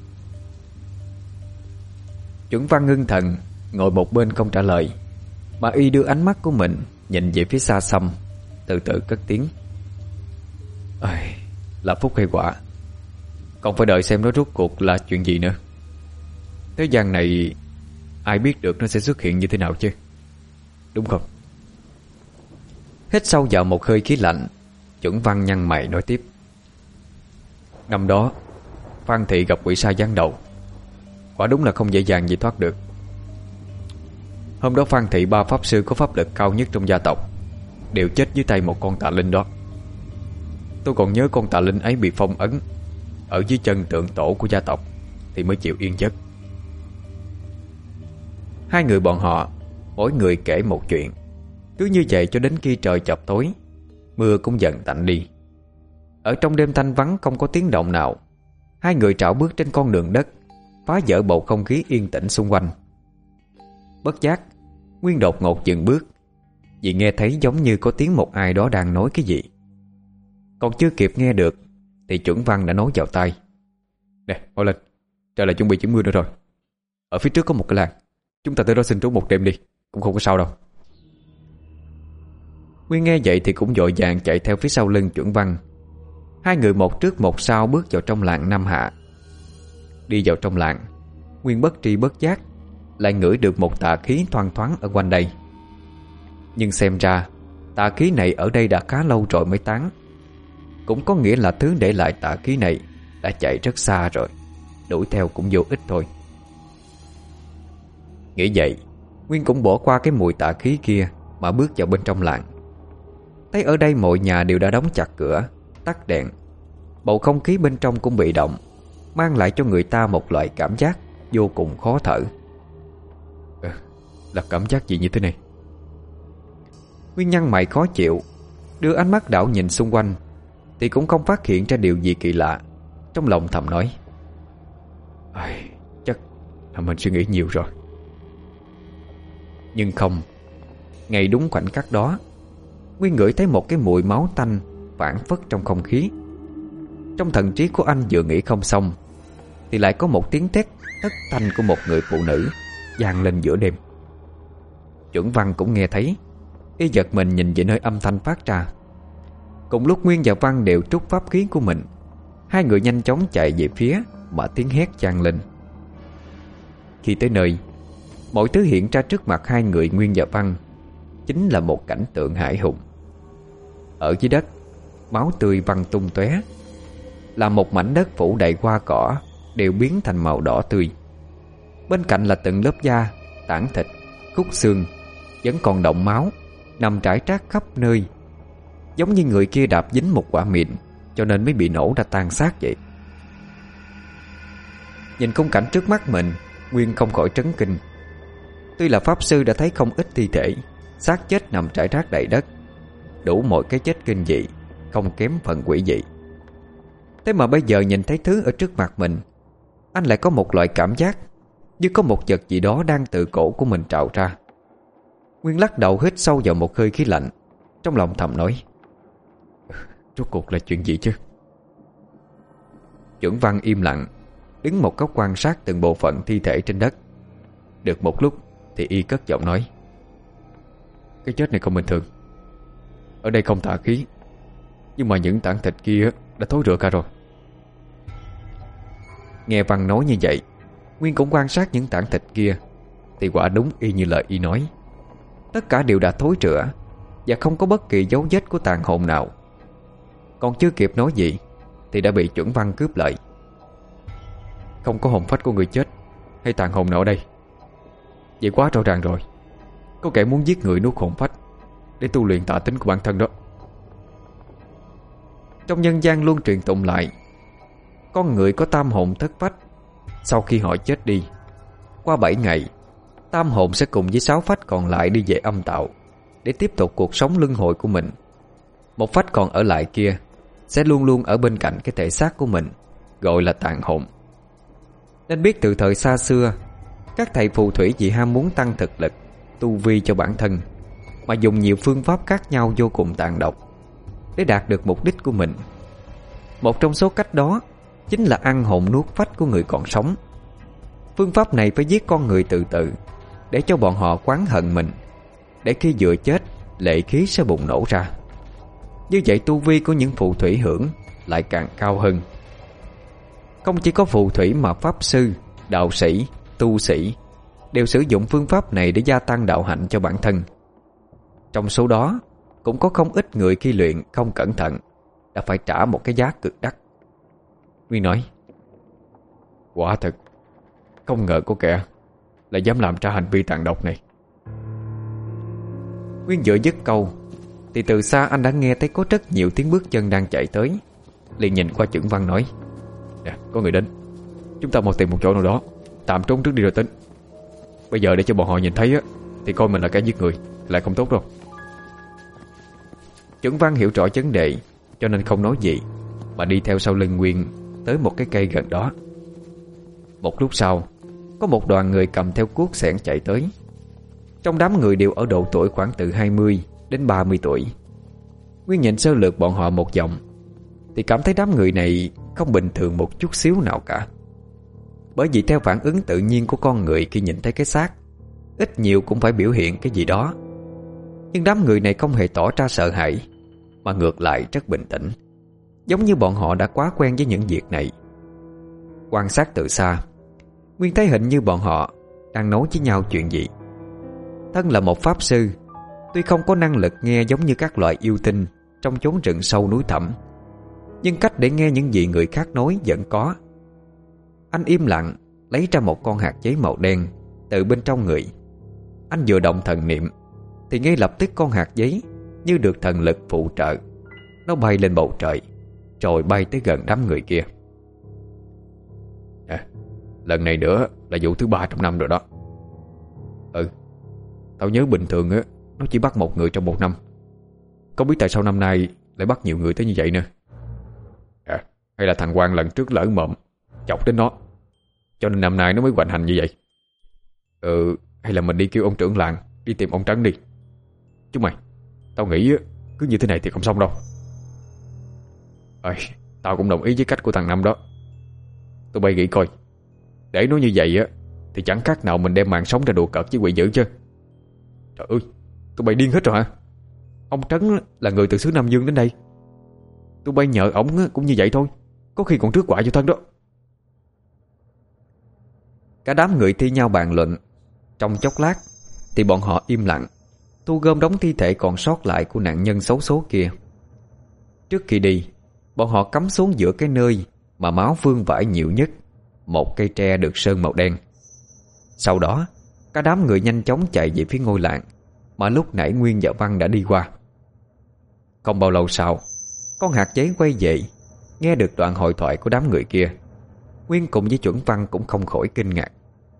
Chuẩn Văn ngưng thần ngồi một bên không trả lời, mà y đưa ánh mắt của mình nhìn về phía xa xăm, từ từ cất tiếng: Ây, là phúc hay quả, còn phải đợi xem nó rốt cuộc là chuyện gì nữa. Thế gian này ai biết được nó sẽ xuất hiện như thế nào chứ, đúng không? Hít sâu vào một hơi khí lạnh, Chuẩn Văn nhăn mày nói tiếp: Năm đó Phan Thị gặp quỷ sa giáng đầu, quả đúng là không dễ dàng gì thoát được. Hôm đó Phan Thị ba pháp sư có pháp lực cao nhất trong gia tộc đều chết dưới tay một con tà linh đó. Tôi còn nhớ con tà linh ấy bị phong ấn ở dưới chân tượng tổ của gia tộc thì mới chịu yên giấc. Hai người bọn họ mỗi người kể một chuyện. Cứ như vậy cho đến khi trời chập tối, mưa cũng dần tạnh đi. Ở trong đêm thanh vắng không có tiếng động nào, hai người trảo bước trên con đường đất, phá vỡ bầu không khí yên tĩnh xung quanh. Bất giác Nguyên đột ngột dừng bước, vì nghe thấy giống như có tiếng một ai đó đang nói cái gì. Còn chưa kịp nghe được thì Chuẩn Văn đã nói vào tai: Nè, mau lên, trời lại chuẩn bị chuyển mưa nữa rồi. Ở phía trước có một cái làng, chúng ta tới đó xin trú một đêm đi, cũng không có sao đâu. Nguyên nghe vậy thì cũng vội vàng chạy theo phía sau lưng Chuẩn Văn. Hai người một trước một sau bước vào trong làng Nam Hạ. Đi vào trong làng, Nguyên bất tri bất giác lại ngửi được một tà khí thoang thoáng ở quanh đây. Nhưng xem ra tà khí này ở đây đã khá lâu rồi mới tán. Cũng có nghĩa là thứ để lại tà khí này đã chạy rất xa rồi, đuổi theo cũng vô ích thôi. Nghĩ vậy, Nguyên cũng bỏ qua cái mùi tà khí kia mà bước vào bên trong làng. Thấy ở đây mọi nhà đều đã đóng chặt cửa, tắt đèn. Bầu không khí bên trong cũng bị động, mang lại cho người ta một loại cảm giác vô cùng khó thở. à, Là cảm giác gì như thế này? Nguyên nhăn mày khó chịu, đưa ánh mắt đảo nhìn xung quanh thì cũng không phát hiện ra điều gì kỳ lạ. Trong lòng thầm nói: Ai, chắc là mình suy nghĩ nhiều rồi. Nhưng không, ngay đúng khoảnh khắc đó, Nguyên ngửi thấy một cái mùi máu tanh phảng phất trong không khí. Trong thần trí của anh vừa nghĩ không xong thì lại có một tiếng thét thất thanh của một người phụ nữ vang lên giữa đêm. Chuẩn Văn cũng nghe thấy, y giật mình nhìn về nơi âm thanh phát ra. Cùng lúc Nguyên và Văn đều trút pháp khí của mình, hai người nhanh chóng chạy về phía mà tiếng hét vang lên. Khi tới nơi, mọi thứ hiện ra trước mặt hai người Nguyên và Văn chính là một cảnh tượng hãi hùng. Ở dưới đất, máu tươi văng tung tóe, là một mảnh đất phủ đầy hoa cỏ đều biến thành màu đỏ tươi. Bên cạnh là từng lớp da, tảng thịt, khúc xương vẫn còn đọng máu nằm rải rác khắp nơi, giống như người kia đạp dính một quả mịn cho nên mới bị nổ ra tan xác vậy. Nhìn khung cảnh trước mắt mình, Nguyên không khỏi trấn kinh. Tuy là pháp sư đã thấy không ít thi thể, xác chết nằm rải rác đầy đất, đủ mọi cái chết kinh dị, không kém phần quỷ dị. Thế mà bây giờ nhìn thấy thứ ở trước mặt mình, anh lại có một loại cảm giác như có một vật gì đó đang từ cổ của mình trào ra. Nguyên lắc đầu hít sâu vào một hơi khí lạnh, trong lòng thầm nói: Rốt cuộc là chuyện gì chứ? Chuẩn Văn im lặng, đứng một góc quan sát từng bộ phận thi thể trên đất. Được một lúc thì y cất giọng nói: Cái chết này không bình thường. Ở đây không tà khí, nhưng mà những tảng thịt kia đã thối rữa cả rồi. Nghe Văn nói như vậy, Nguyên cũng quan sát những tảng thịt kia thì quả đúng y như lời y nói. Tất cả đều đã thối rữa và không có bất kỳ dấu vết của tàn hồn nào. Còn chưa kịp nói gì thì đã bị Chuẩn Văn cướp lại: Không có hồn phách của người chết hay tàn hồn nào ở đây. Vậy quá rõ ràng rồi, có kẻ muốn giết người nuốt hồn phách để tu luyện tà tính của bản thân đó. Trong nhân gian luôn truyền tụng lại, con người có tam hồn thất phách. Sau khi họ chết đi, qua bảy ngày, tam hồn sẽ cùng với sáu phách còn lại đi về âm tạo để tiếp tục cuộc sống luân hồi của mình. Một phách còn ở lại kia sẽ luôn luôn ở bên cạnh cái thể xác của mình, gọi là tàn hồn. Nên biết từ thời xa xưa, các thầy phù thủy vì ham muốn tăng thực lực, tu vi cho bản thân mà dùng nhiều phương pháp khác nhau vô cùng tàn độc để đạt được mục đích của mình. Một trong số cách đó chính là ăn hồn nuốt phách của người còn sống. Phương pháp này phải giết con người từ từ để cho bọn họ oán hận mình, để khi vừa chết lệ khí sẽ bùng nổ ra. Như vậy tu vi của những phù thủy hưởng lại càng cao hơn. Không chỉ có phù thủy mà pháp sư, đạo sĩ, tu sĩ đều sử dụng phương pháp này để gia tăng đạo hạnh cho bản thân. Trong số đó cũng có không ít người khi luyện không cẩn thận đã phải trả một cái giá cực đắt. Nguyên nói: Quả thật, không ngờ có kẻ lại dám làm ra hành vi tàn độc này. Nguyên vừa dứt câu thì từ xa anh đã nghe thấy có rất nhiều tiếng bước chân đang chạy tới. Liền nhìn qua Chuẩn Văn nói: Nè, có người đến. Chúng ta mau tìm một chỗ nào đó tạm trốn trước đi rồi tính. Bây giờ để cho bọn họ nhìn thấy á, thì coi mình là kẻ giết người lại không tốt đâu. Chuẩn Văn hiểu rõ vấn đề cho nên không nói gì, mà đi theo sau lưng Nguyên tới một cái cây gần đó. Một lúc sau, có một đoàn người cầm theo cuốc xẻng chạy tới. Trong đám người đều ở độ tuổi khoảng từ hai mươi đến ba mươi tuổi. Nguyên nhìn sơ lược bọn họ một vòng thì cảm thấy đám người này không bình thường một chút xíu nào cả. Bởi vì theo phản ứng tự nhiên của con người khi nhìn thấy cái xác, ít nhiều cũng phải biểu hiện cái gì đó. Nhưng đám người này không hề tỏ ra sợ hãi, mà ngược lại rất bình tĩnh, giống như bọn họ đã quá quen với những việc này. Quan sát từ xa, Nguyên thấy hình như bọn họ đang nói với nhau chuyện gì. Thân là một pháp sư, Tuy không có năng lực nghe giống như các loại yêu tinh trong chốn rừng sâu núi thẳm, nhưng cách để nghe những gì người khác nói vẫn có. Anh im lặng lấy ra một con hạt giấy màu đen từ bên trong người. Anh vừa động thần niệm thì ngay lập tức con hạt giấy như được thần lực phụ trợ, nó bay lên bầu trời, rồi bay tới gần đám người kia. À, lần này nữa là vụ thứ ba trong năm rồi đó. Ừ, tao nhớ bình thường á nó chỉ bắt một người trong một năm. Không biết tại sao năm nay lại bắt nhiều người tới như vậy nữa. À, hay là thằng Quang lần trước lỡ mộm chọc đến nó, cho nên năm nay nó mới hoành hành như vậy. Ừ, hay là mình đi kêu ông trưởng làng đi tìm ông Trấn đi. Chúng mày, tao nghĩ cứ như thế này thì không xong đâu. Ơi, tao cũng đồng ý với cách của thằng Năm đó. Tụi bay nghĩ coi, để nó như vậy á thì chẳng khác nào mình đem mạng sống ra đùa cợt với quỷ dữ chứ. Trời ơi, tụi bay điên hết rồi hả? Ông Trấn là người từ xứ Nam Dương đến đây, tụi bay nhờ ổng cũng như vậy thôi, có khi còn trước quả cho thân đó. Cả đám người thi nhau bàn luận. Trong chốc lát thì bọn họ im lặng thu gom đống thi thể còn sót lại của nạn nhân xấu số kia. Trước khi đi, bọn họ cắm xuống giữa cái nơi mà máu vương vãi nhiều nhất một cây tre được sơn màu đen. Sau đó, cả đám người nhanh chóng chạy về phía ngôi làng mà lúc nãy Nguyên và Văn đã đi qua. Không bao lâu sau, con hạt giấy quay về, nghe được đoạn hội thoại của đám người kia. Nguyên cùng với Chuẩn Văn cũng không khỏi kinh ngạc.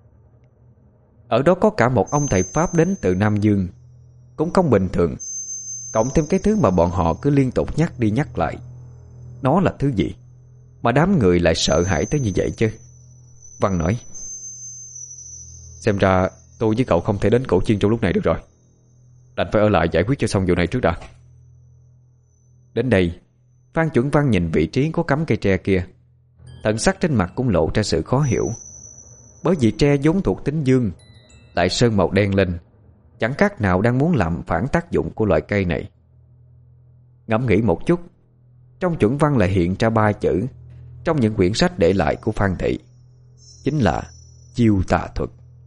Ở đó có cả một ông thầy Pháp đến từ Nam Dương, cũng không bình thường. Cộng thêm cái thứ mà bọn họ cứ liên tục nhắc đi nhắc lại. Nó là thứ gì mà đám người lại sợ hãi tới như vậy chứ? Văn nói: Xem ra tôi với cậu không thể đến Cổ Chiên trong lúc này được rồi, đành phải ở lại giải quyết cho xong vụ này trước đã. Đến đây, Phan Chuẩn Văn nhìn vị trí có cắm cây tre kia, thần sắc trên mặt cũng lộ ra sự khó hiểu. Bởi vì tre vốn thuộc tính dương, lại sơn màu đen lên, chẳng khác nào đang muốn làm phản tác dụng của loại cây này. Ngẫm nghĩ một chút, trong Chuẩn Văn lại hiện ra ba chữ trong những quyển sách để lại của Phan Thị, chính là chiêu tà thuật.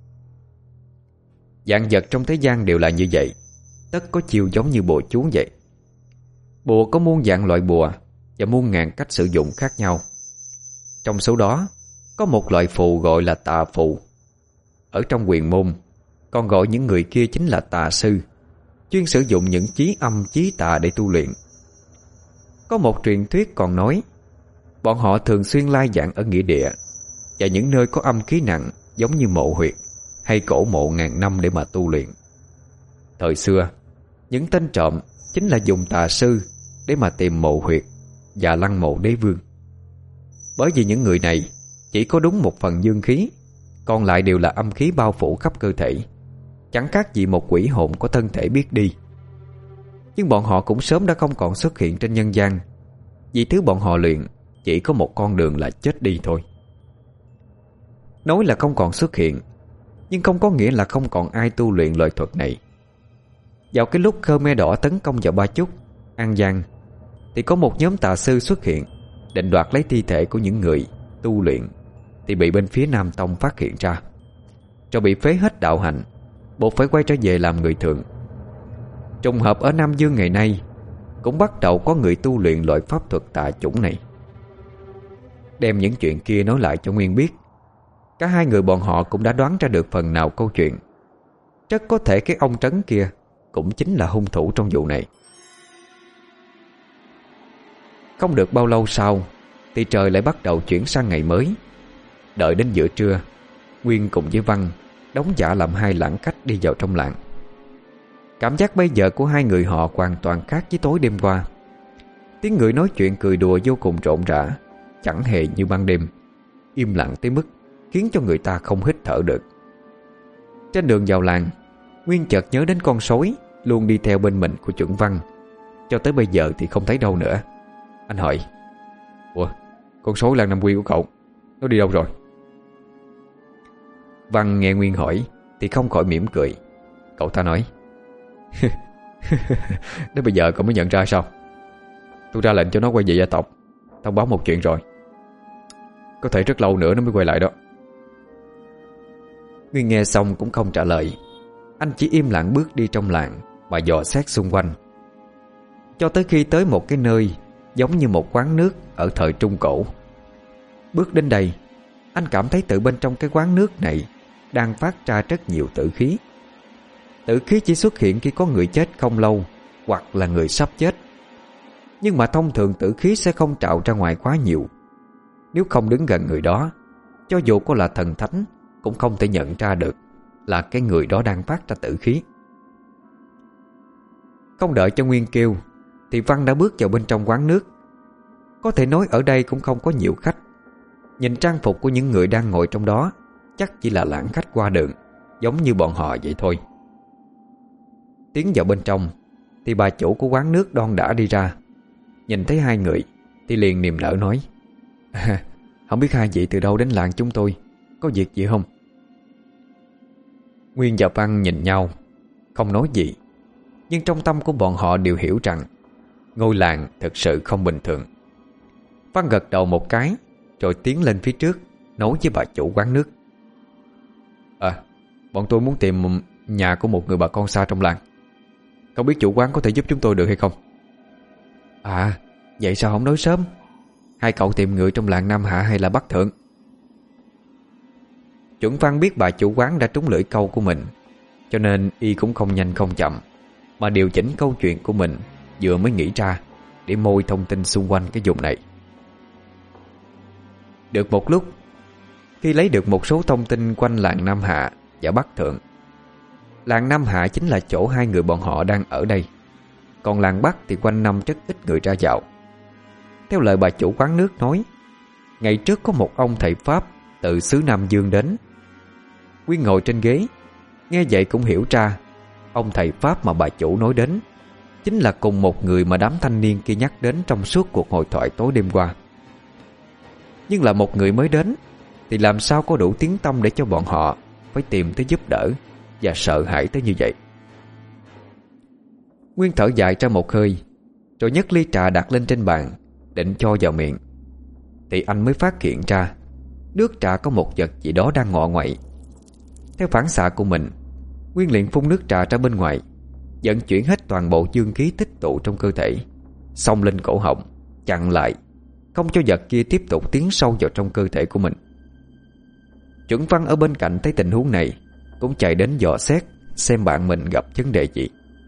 Vạn vật trong thế gian đều là như vậy, tất có chiêu giống như bùa chú vậy. Bùa có muôn vạn loại bùa và muôn ngàn cách sử dụng khác nhau. Trong số đó có một loại phù gọi là tà phù. Ở trong huyền môn còn gọi những người kia chính là tà sư, chuyên sử dụng những chí âm chí tà để tu luyện. Có một truyền thuyết còn nói bọn họ thường xuyên lai vãng ở nghĩa địa và những nơi có âm khí nặng, giống như mộ huyệt hay cổ mộ ngàn năm để mà tu luyện. Thời xưa, những tên trộm chính là dùng tà sư để mà tìm mộ huyệt và lăng mộ đế vương. Bởi vì những người này chỉ có đúng một phần dương khí, còn lại đều là âm khí bao phủ khắp cơ thể, chẳng khác gì một quỷ hồn có thân thể biết đi. Nhưng bọn họ cũng sớm đã không còn xuất hiện trên nhân gian, vì thứ bọn họ luyện chỉ có một con đường là chết đi thôi. Nói là không còn xuất hiện, nhưng không có nghĩa là không còn ai tu luyện loại thuật này. Vào cái lúc Khmer Đỏ tấn công vào Ba Chúc, An Giang, thì có một nhóm tà sư xuất hiện, định đoạt lấy thi thể của những người tu luyện, thì bị bên phía Nam Tông phát hiện ra, rồi bị phế hết đạo hạnh, buộc phải quay trở về làm người thường. Trùng hợp ở Nam Dương ngày nay cũng bắt đầu có người tu luyện loại pháp thuật tà chủng này. Đem những chuyện kia nói lại cho Nguyên biết, cả hai người bọn họ cũng đã đoán ra được phần nào câu chuyện. Rất có thể cái ông Trấn kia cũng chính là hung thủ trong vụ này. Không được bao lâu sau thì trời lại bắt đầu chuyển sang ngày mới. Đợi đến giữa trưa, Nguyên cùng với Văn đóng giả làm hai lãng khách đi vào trong làng. Cảm giác bây giờ của hai người họ hoàn toàn khác với tối đêm qua. Tiếng người nói chuyện cười đùa vô cùng rộn rã, chẳng hề như ban đêm, im lặng tới mức khiến cho người ta không hít thở được. Trên đường vào làng, Nguyên chợt nhớ đến con sói luôn đi theo bên mình của Chuẩn Văn. Cho tới bây giờ thì không thấy đâu nữa. Anh hỏi: Ủa, con sói làng Nam Quy của cậu, nó đi đâu rồi? Văn nghe Nguyên hỏi thì không khỏi mỉm cười. Cậu ta nói: Đến bây giờ cậu mới nhận ra sao? Tôi ra lệnh cho nó quay về gia tộc, thông báo một chuyện rồi. Có thể rất lâu nữa nó mới quay lại đó. Nguyên nghe xong cũng không trả lời. Anh chỉ im lặng bước đi trong làng, mà dò xét xung quanh, cho tới khi tới một cái nơi giống như một quán nước ở thời Trung Cổ. Bước đến đây, anh cảm thấy từ bên trong cái quán nước này đang phát ra rất nhiều tử khí. Tử khí chỉ xuất hiện khi có người chết không lâu hoặc là người sắp chết. Nhưng mà thông thường tử khí sẽ không trào ra ngoài quá nhiều. Nếu không đứng gần người đó, cho dù có là thần thánh cũng không thể nhận ra được là cái người đó đang phát ra tử khí. Không đợi cho Nguyên kêu thì Văn đã bước vào bên trong quán nước. Có thể nói ở đây cũng không có nhiều khách. Nhìn trang phục của những người đang ngồi trong đó, chắc chỉ là lãng khách qua đường, giống như bọn họ vậy thôi. Tiến vào bên trong thì bà chủ của quán nước đon đả đi ra. Nhìn thấy hai người thì liền niềm nở nói: à, không biết hai vị từ đâu đến làng chúng tôi, có việc gì không? Nguyên và Văn nhìn nhau, không nói gì. Nhưng trong tâm của bọn họ đều hiểu rằng ngôi làng thực sự không bình thường. Văn gật đầu một cái, rồi tiến lên phía trước, nói với bà chủ quán nước: À, bọn tôi muốn tìm nhà của một người bà con xa trong làng. Không biết chủ quán có thể giúp chúng tôi được hay không? À, vậy sao không nói sớm? Hai cậu tìm người trong làng Nam Hạ hay là Bắc Thượng? Chuẩn Văn biết bà chủ quán đã trúng lưỡi câu của mình, cho nên y cũng không nhanh không chậm mà điều chỉnh câu chuyện của mình vừa mới nghĩ ra để môi thông tin xung quanh cái vùng này. Được một lúc, khi lấy được một số thông tin quanh làng Nam Hạ và Bắc Thượng. Làng Nam Hạ chính là chỗ hai người bọn họ đang ở đây, còn làng Bắc thì quanh năm rất ít người ra vào. Theo lời bà chủ quán nước nói, ngày trước có một ông thầy Pháp từ xứ Nam Dương đến. Nguyên ngồi trên ghế, nghe vậy cũng hiểu ra ông thầy Pháp mà bà chủ nói đến chính là cùng một người mà đám thanh niên kia nhắc đến trong suốt cuộc hội thoại tối đêm qua. Nhưng là một người mới đến thì làm sao có đủ tiếng tăm để cho bọn họ phải tìm tới giúp đỡ và sợ hãi tới như vậy. Nguyên thở dài ra một hơi, rồi nhấc ly trà đặt lên trên bàn định cho vào miệng, thì anh mới phát hiện ra nước trà có một vật gì đó đang ngọ nguậy. Theo phản xạ của mình, Nguyên liền phun nước trà ra bên ngoài, vận chuyển hết toàn bộ dương khí tích tụ trong cơ thể, xông lên cổ họng, chặn lại, không cho vật kia tiếp tục tiến sâu vào trong cơ thể của mình. Chuẩn Văn ở bên cạnh thấy tình huống này cũng chạy đến dò xét xem bạn mình gặp vấn đề gì.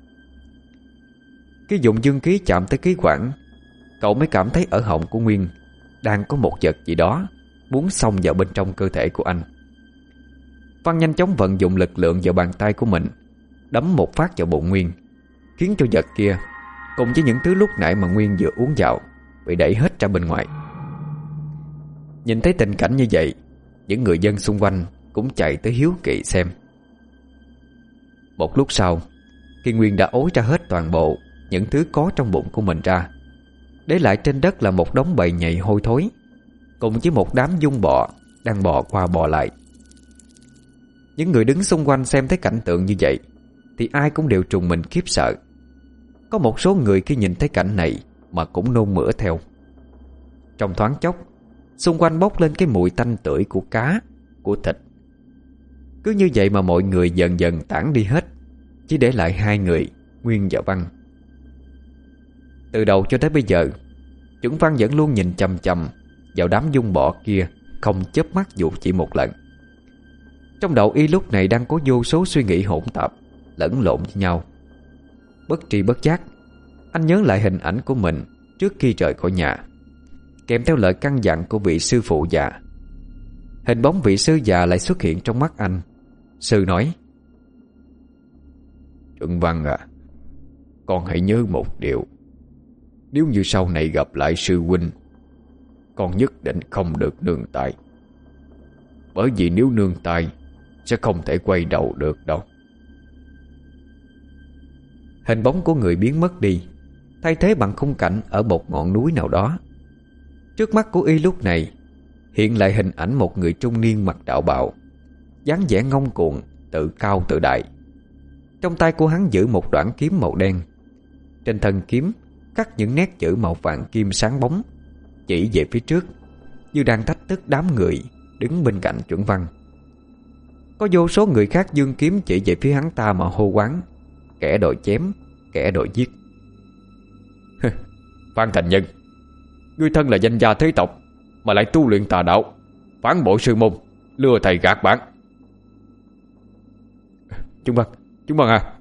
Khi dùng dương khí chạm tới khí quản, cậu mới cảm thấy ở họng của Nguyên đang có một vật gì đó muốn xông vào bên trong cơ thể của anh. Văn nhanh chóng vận dụng lực lượng vào bàn tay của mình, đấm một phát vào bụng Nguyên, khiến cho vật kia cùng với những thứ lúc nãy mà Nguyên vừa uống vào bị đẩy hết ra bên ngoài. Nhìn thấy tình cảnh như vậy, những người dân xung quanh cũng chạy tới hiếu kỳ xem. Một lúc sau, khi Nguyên đã ối ra hết toàn bộ những thứ có trong bụng của mình ra, để lại trên đất là một đống bầy nhầy hôi thối, cùng với một đám dung bọ đang bò qua bò lại. Những người đứng xung quanh xem thấy cảnh tượng như vậy thì ai cũng đều trùng mình khiếp sợ. Có một số người khi nhìn thấy cảnh này mà cũng nôn mửa theo. Trong thoáng chốc, xung quanh bốc lên cái mùi tanh tưởi của cá, của thịt. Cứ như vậy mà mọi người dần dần tản đi hết, chỉ để lại hai người, Nguyên và Văn. Từ đầu cho tới bây giờ, Chuẩn Văn vẫn luôn nhìn chằm chằm vào đám dung bọ kia, không chớp mắt dù chỉ một lần. Trong đầu y lúc này đang có vô số suy nghĩ hỗn tạp, lẫn lộn với nhau. Bất tri bất giác, anh nhớ lại hình ảnh của mình trước khi rời khỏi nhà, kèm theo lời căn dặn của vị sư phụ già. Hình bóng vị sư già lại xuất hiện trong mắt anh. Sư nói: Chuẩn Văn à, con hãy nhớ một điều. Nếu như sau này gặp lại sư huynh, con nhất định không được nương tay. Bởi vì nếu nương tay sẽ không thể quay đầu được đâu. Hình bóng của người biến mất đi, thay thế bằng khung cảnh ở một ngọn núi nào đó. Trước mắt của y lúc này hiện lại hình ảnh một người trung niên mặc đạo bào, dáng vẻ ngông cuồng, tự cao tự đại. Trong tay của hắn giữ một đoạn kiếm màu đen. Trên thân kiếm khắc những nét chữ màu vàng kim sáng bóng, chỉ về phía trước, như đang thách thức đám người đứng bên cạnh Chuẩn Văn. Có vô số người khác giương kiếm chỉ về phía hắn ta mà hô quán, kẻ đòi chém, kẻ đòi giết. Phan Thành Nhân, ngươi thân là danh gia thế tộc mà lại tu luyện tà đạo, phản bội sư môn, lừa thầy gạt bản. Chúng Văn, chúng Văn à.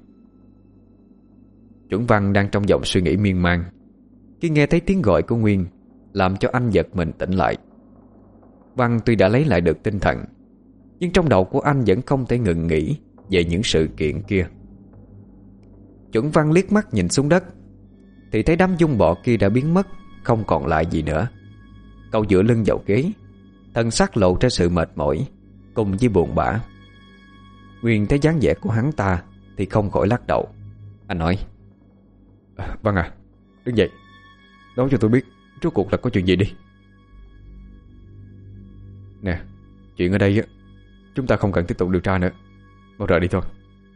Chuẩn Văn đang trong dòng suy nghĩ miên man, khi nghe thấy tiếng gọi của Nguyên, làm cho anh giật mình tỉnh lại. Văn tuy đã lấy lại được tinh thần, nhưng trong đầu của anh vẫn không thể ngừng nghĩ về những sự kiện kia. Chuẩn Văn liếc mắt nhìn xuống đất, thì thấy đám dung bọ kia đã biến mất, không còn lại gì nữa. Cậu dựa lưng vào ghế, thân sắc lộ ra sự mệt mỏi cùng với buồn bã. Nguyên thấy dáng vẻ của hắn ta thì không khỏi lắc đầu. Anh nói: à, Văn à, đứng dậy, nói cho tôi biết rốt cuộc là có chuyện gì đi. Nè, chuyện ở đây á, chúng ta không cần tiếp tục điều tra nữa, mau rời đi thôi.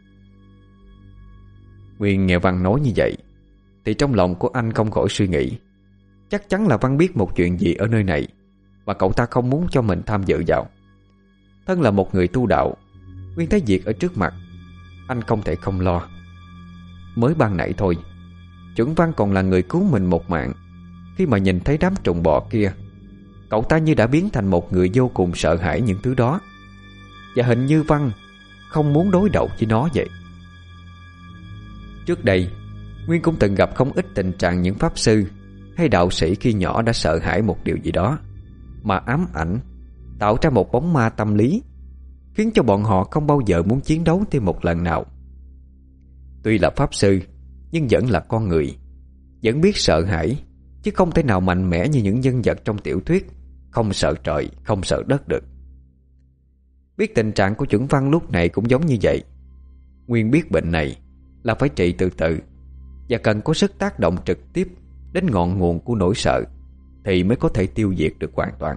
Nguyên nghe Văn nói như vậy thì trong lòng của anh không khỏi suy nghĩ, chắc chắn là Văn biết một chuyện gì ở nơi này mà cậu ta không muốn cho mình tham dự vào. Thân là một người tu đạo, Nguyên thấy việc ở trước mặt, anh không thể không lo. Mới ban nãy thôi, Chuẩn Văn còn là người cứu mình một mạng. Khi mà nhìn thấy đám trùng bọ kia, cậu ta như đã biến thành một người vô cùng sợ hãi những thứ đó. Và hình như Văn không muốn đối đầu với nó vậy. Trước đây, Nguyên cũng từng gặp không ít tình trạng những pháp sư hay đạo sĩ khi nhỏ đã sợ hãi một điều gì đó mà ám ảnh, tạo ra một bóng ma tâm lý, khiến cho bọn họ không bao giờ muốn chiến đấu thêm một lần nào. Tuy là pháp sư, nhưng vẫn là con người, vẫn biết sợ hãi, chứ không thể nào mạnh mẽ như những nhân vật trong tiểu thuyết, không sợ trời, không sợ đất được. Biết tình trạng của Chuẩn Văn lúc này cũng giống như vậy. Nguyên biết bệnh này là phải trị từ từ, và cần có sức tác động trực tiếp đến ngọn nguồn của nỗi sợ thì mới có thể tiêu diệt được hoàn toàn.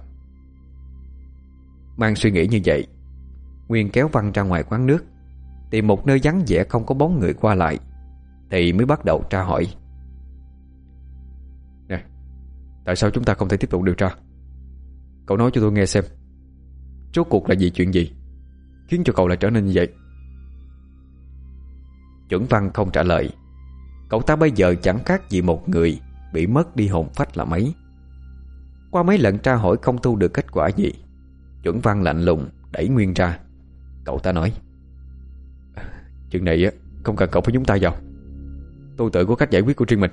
Mang suy nghĩ như vậy, Nguyên kéo Văn ra ngoài quán nước, tìm một nơi vắng vẻ không có bóng người qua lại, thì mới bắt đầu tra hỏi. Nè, tại sao chúng ta không thể tiếp tục điều tra? Cậu nói cho tôi nghe xem, rốt cuộc là vì chuyện gì khiến cho cậu lại trở nên như vậy? Chuẩn Văn không trả lời. Cậu ta bây giờ chẳng khác gì một người bị mất đi hồn phách là mấy. Qua mấy lần tra hỏi không thu được kết quả gì, Chuẩn Văn lạnh lùng đẩy Nguyên ra. Cậu ta nói: chuyện này á, không cần cậu phải nhúng tay vào, tôi tự có cách giải quyết của riêng mình.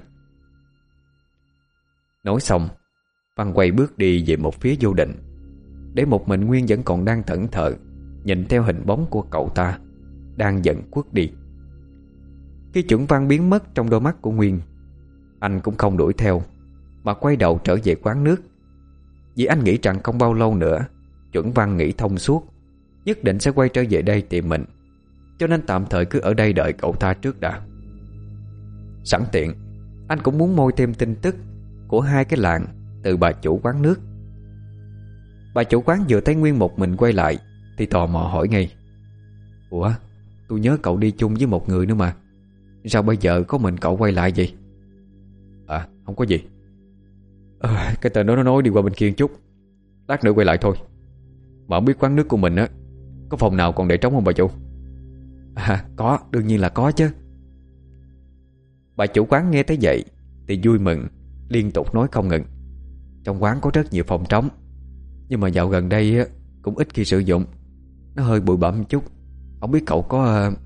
Nói xong, Văn quay bước đi về một phía vô định, để một mình Nguyên vẫn còn đang thẫn thờ nhìn theo hình bóng của cậu ta đang dần khuất đi. Khi Chuẩn Văn biến mất trong đôi mắt của Nguyên, anh cũng không đuổi theo, mà quay đầu trở về quán nước. Vì anh nghĩ rằng không bao lâu nữa Chuẩn Văn nghĩ thông suốt, nhất định sẽ quay trở về đây tìm mình, cho nên tạm thời cứ ở đây đợi cậu ta trước đã. Sẵn tiện, anh cũng muốn moi thêm tin tức của hai cái làng từ bà chủ quán nước. Bà chủ quán vừa thấy Nguyên một mình quay lại thì tò mò hỏi ngay: ủa, tôi nhớ cậu đi chung với một người nữa mà, sao bây giờ có mình cậu quay lại vậy? À, không có gì. à, Cái tên đó nó nói đi qua bên kia một chút, lát nữa quay lại thôi. Mà không biết quán nước của mình á, có phòng nào còn để trống không bà chủ? À, có, đương nhiên là có chứ. Bà chủ quán nghe thấy vậy thì vui mừng, liên tục nói không ngừng: trong quán có rất nhiều phòng trống, nhưng mà dạo gần đây á, cũng ít khi sử dụng, nó hơi bụi bặm một chút. Không biết cậu có... Uh...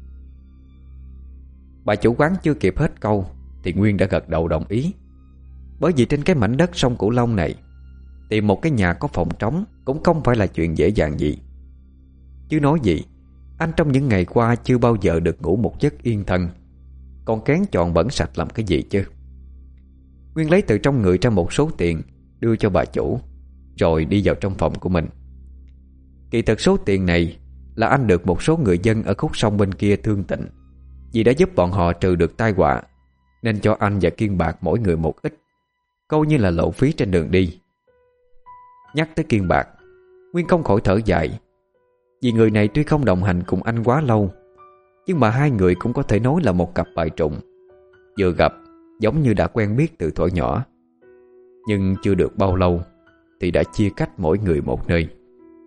Bà chủ quán chưa kịp hết câu thì Nguyên đã gật đầu đồng ý. Bởi vì trên cái mảnh đất sông Cửu Long này, tìm một cái nhà có phòng trống cũng không phải là chuyện dễ dàng gì. Chứ nói gì, anh trong những ngày qua chưa bao giờ được ngủ một giấc yên thân, còn kén chọn bẩn sạch làm cái gì chứ. Nguyên lấy từ trong người ra một số tiền đưa cho bà chủ, rồi đi vào trong phòng của mình. Kỳ thực số tiền này là anh được một số người dân ở khúc sông bên kia thương tình, vì đã giúp bọn họ trừ được tai họa, nên cho anh và Kiên Bạc mỗi người một ít, coi như là lộ phí trên đường đi. Nhắc tới Kiên Bạc, Nguyên không khỏi thở dài. Vì người này tuy không đồng hành cùng anh quá lâu, nhưng mà hai người cũng có thể nói là một cặp bài trùng. Vừa gặp giống như đã quen biết từ thuở nhỏ, nhưng chưa được bao lâu thì đã chia cách mỗi người một nơi.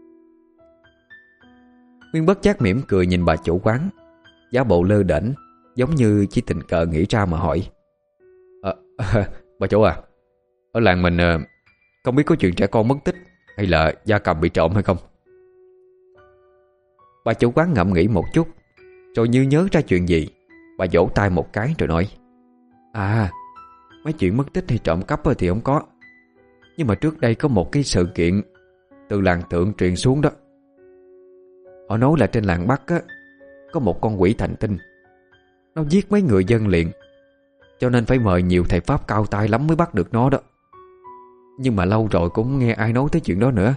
Nguyên bất giác mỉm cười nhìn bà chủ quán, giả bộ lơ đễnh giống như chỉ tình cờ nghĩ ra mà hỏi: à, bà chủ à, ở làng mình à, không biết có chuyện trẻ con mất tích hay là gia cầm bị trộm hay không? Bà chủ quán ngẫm nghĩ một chút, rồi như nhớ ra chuyện gì, bà vỗ tay một cái rồi nói: À, mấy chuyện mất tích hay trộm cắp thì không có. Nhưng mà trước đây có một cái sự kiện từ làng Thượng truyền xuống đó. Họ nói là trên làng Bắc á, có một con quỷ thành tinh. Nó giết mấy người dân liền, cho nên phải mời nhiều thầy pháp cao tay lắm mới bắt được nó đó. Nhưng mà lâu rồi cũng không nghe ai nói tới chuyện đó nữa.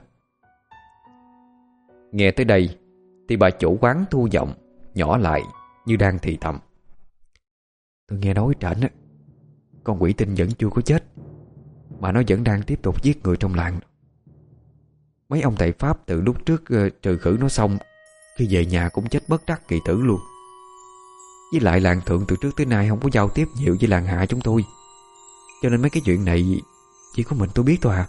Nghe tới đây thì bà chủ quán thu giọng nhỏ lại như đang thì thầm: Tôi nghe nói trển á, con quỷ tinh vẫn chưa có chết, mà nó vẫn đang tiếp tục giết người trong làng. Mấy ông thầy pháp từ lúc trước uh, trừ khử nó xong, khi về nhà cũng chết bất đắc kỳ tử luôn. Với lại làng Thượng từ trước tới nay không có giao tiếp nhiều với làng Hạ chúng tôi, cho nên mấy cái chuyện này chỉ có mình tôi biết thôi à.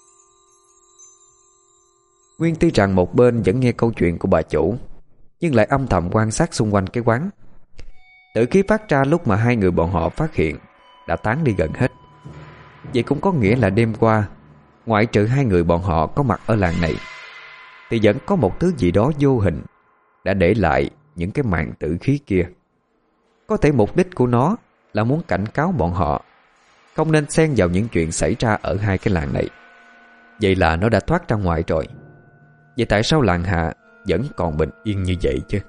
Nguyên tuy rằng một bên vẫn nghe câu chuyện của bà chủ, nhưng lại âm thầm quan sát xung quanh cái quán. Tử khí phát ra lúc mà hai người bọn họ phát hiện đã tán đi gần hết. Vậy cũng có nghĩa là đêm qua, ngoại trừ hai người bọn họ có mặt ở làng này, thì vẫn có một thứ gì đó vô hình đã để lại những cái màn tử khí kia. Có thể mục đích của nó là muốn cảnh cáo bọn họ không nên xen vào những chuyện xảy ra ở hai cái làng này. Vậy là nó đã thoát ra ngoài rồi. Vậy tại sao làng Hạ vẫn còn bình yên như vậy chứ?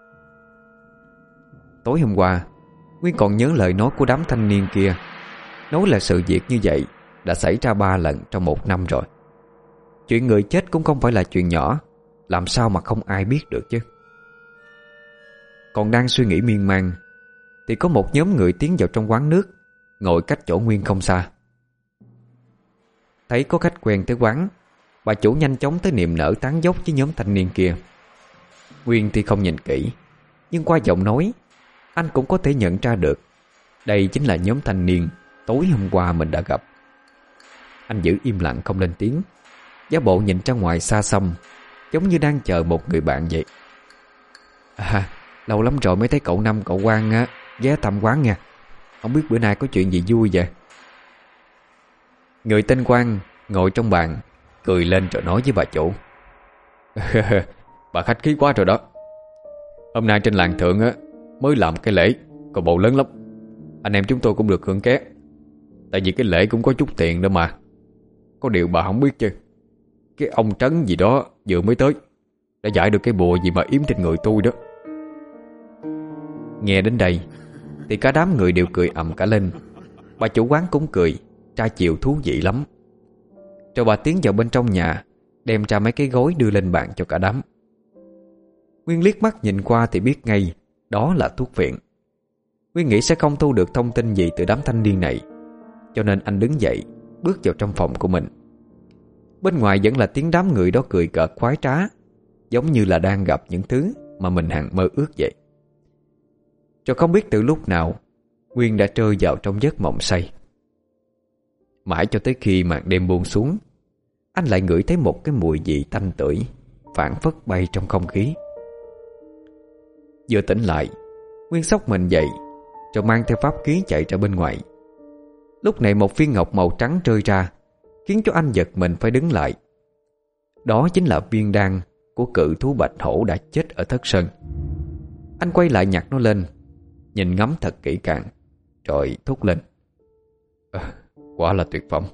Tối hôm qua, Nguyên còn nhớ lời nói của đám thanh niên kia, nói là sự việc như vậy đã xảy ra ba lần trong một năm rồi. Chuyện người chết cũng không phải là chuyện nhỏ, làm sao mà không ai biết được chứ. Còn đang suy nghĩ miên man thì có một nhóm người tiến vào trong quán nước, ngồi cách chỗ Nguyên không xa. Thấy có khách quen tới quán, bà chủ nhanh chóng tới niềm nở tán dốc với nhóm thanh niên kia. Nguyên thì không nhìn kỹ, nhưng qua giọng nói, anh cũng có thể nhận ra được đây chính là nhóm thanh niên tối hôm qua mình đã gặp. Anh giữ im lặng không lên tiếng, giả bộ nhìn ra ngoài xa xăm, giống như đang chờ một người bạn vậy. À, lâu lắm rồi mới thấy cậu Năm cậu Quang á, ghé thăm quán nha. Không biết bữa nay có chuyện gì vui vậy? Người tên Quang ngồi trong bàn cười lên rồi nói với bà chủ: Bà khách khí quá rồi đó. Hôm nay trên làng Thượng á mới làm cái lễ, còn bộ lớn lắm. Anh em chúng tôi cũng được hưởng ké. Tại vì cái lễ cũng có chút tiền đó mà. Có điều bà không biết chứ, cái ông Trấn gì đó vừa mới tới, đã giải được cái bùa gì mà yếm trên người tôi đó. Nghe đến đây thì cả đám người đều cười ầm cả lên. Bà chủ quán cũng cười, tra chiều thú vị lắm. Rồi bà tiến vào bên trong nhà, đem ra mấy cái gối đưa lên bàn cho cả đám. Nguyên liếc mắt nhìn qua thì biết ngay đó là thuốc viện. Nguyên nghĩ sẽ không thu được thông tin gì từ đám thanh niên này, cho nên anh đứng dậy bước vào trong phòng của mình. Bên ngoài vẫn là tiếng đám người đó cười cợt khoái trá, giống như là đang gặp những thứ mà mình hằng mơ ước vậy. Rồi không biết từ lúc nào Nguyên đã rơi vào trong giấc mộng say. Mãi cho tới khi màn đêm buông xuống, anh lại ngửi thấy một cái mùi gì tanh tưởi phảng phất bay trong không khí. Vừa tỉnh lại, Nguyên xốc mình dậy, rồi mang theo pháp khí chạy ra bên ngoài. Lúc này một viên ngọc màu trắng rơi ra, khiến cho anh giật mình phải đứng lại. Đó chính là viên đan của cự thú bạch hổ đã chết ở Thất Sơn. Anh quay lại nhặt nó lên, nhìn ngắm thật kỹ càng, rồi thốt lên: à, quả là tuyệt phẩm.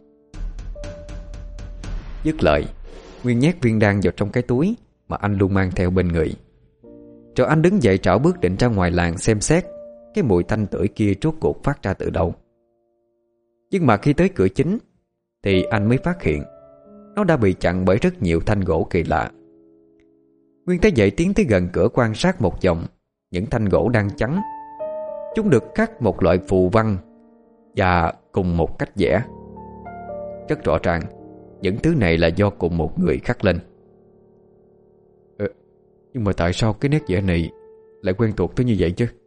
Dứt lời, Nguyên nhét viên đan vào trong cái túi mà anh luôn mang theo bên người. Rồi anh đứng dậy trảo bước định ra ngoài làng xem xét cái mùi tanh tưởi kia rốt cuộc phát ra từ đâu. Nhưng mà khi tới cửa chính thì anh mới phát hiện nó đã bị chặn bởi rất nhiều thanh gỗ kỳ lạ. Nguyên thấy vậy tiến tới gần cửa quan sát một vòng những thanh gỗ đang trắng. Chúng được khắc một loại phù văn và cùng một cách vẽ. Rất rõ ràng những thứ này là do cùng một người khắc lên. ờ, Nhưng mà tại sao cái nét vẽ này lại quen thuộc tới như vậy chứ?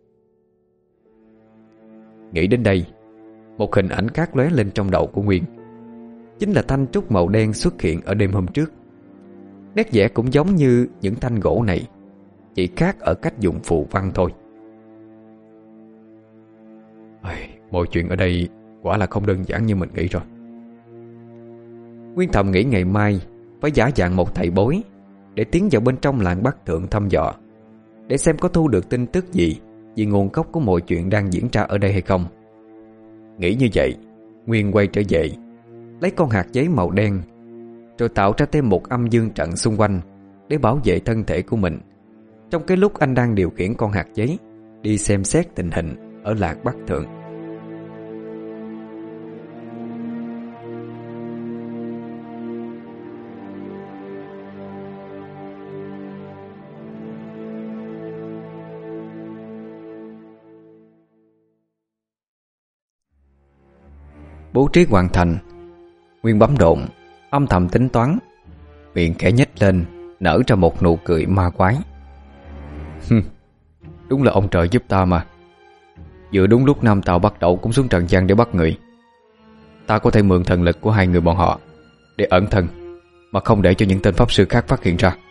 Nghĩ đến đây, một hình ảnh khác lóe lên trong đầu của Nguyên. Chính là thanh trúc màu đen xuất hiện ở đêm hôm trước. Nét vẽ cũng giống như những thanh gỗ này, chỉ khác ở cách dùng phù văn thôi. Mọi chuyện ở đây quả là không đơn giản như mình nghĩ rồi. Nguyên thầm nghĩ ngày mai phải giả dạng một thầy bói để tiến vào bên trong làng Bắc Thượng thăm dò, để xem có thu được tin tức gì về nguồn gốc của mọi chuyện đang diễn ra ở đây hay không. Nghĩ như vậy, Nguyên quay trở về, lấy con hạt giấy màu đen, rồi tạo ra thêm một âm dương trận xung quanh để bảo vệ thân thể của mình, trong cái lúc anh đang điều khiển con hạt giấy đi xem xét tình hình ở làng Bắc Thượng. Bố trí hoàn thành, Nguyên bấm độn, âm thầm tính toán, miệng khẽ nhếch lên, nở ra một nụ cười ma quái. Đúng là ông trời giúp ta mà. Vừa đúng lúc Nam Tào bắt đầu cũng xuống trần gian để bắt người, ta có thể mượn thần lực của hai người bọn họ để ẩn thân, mà không để cho những tên pháp sư khác phát hiện ra.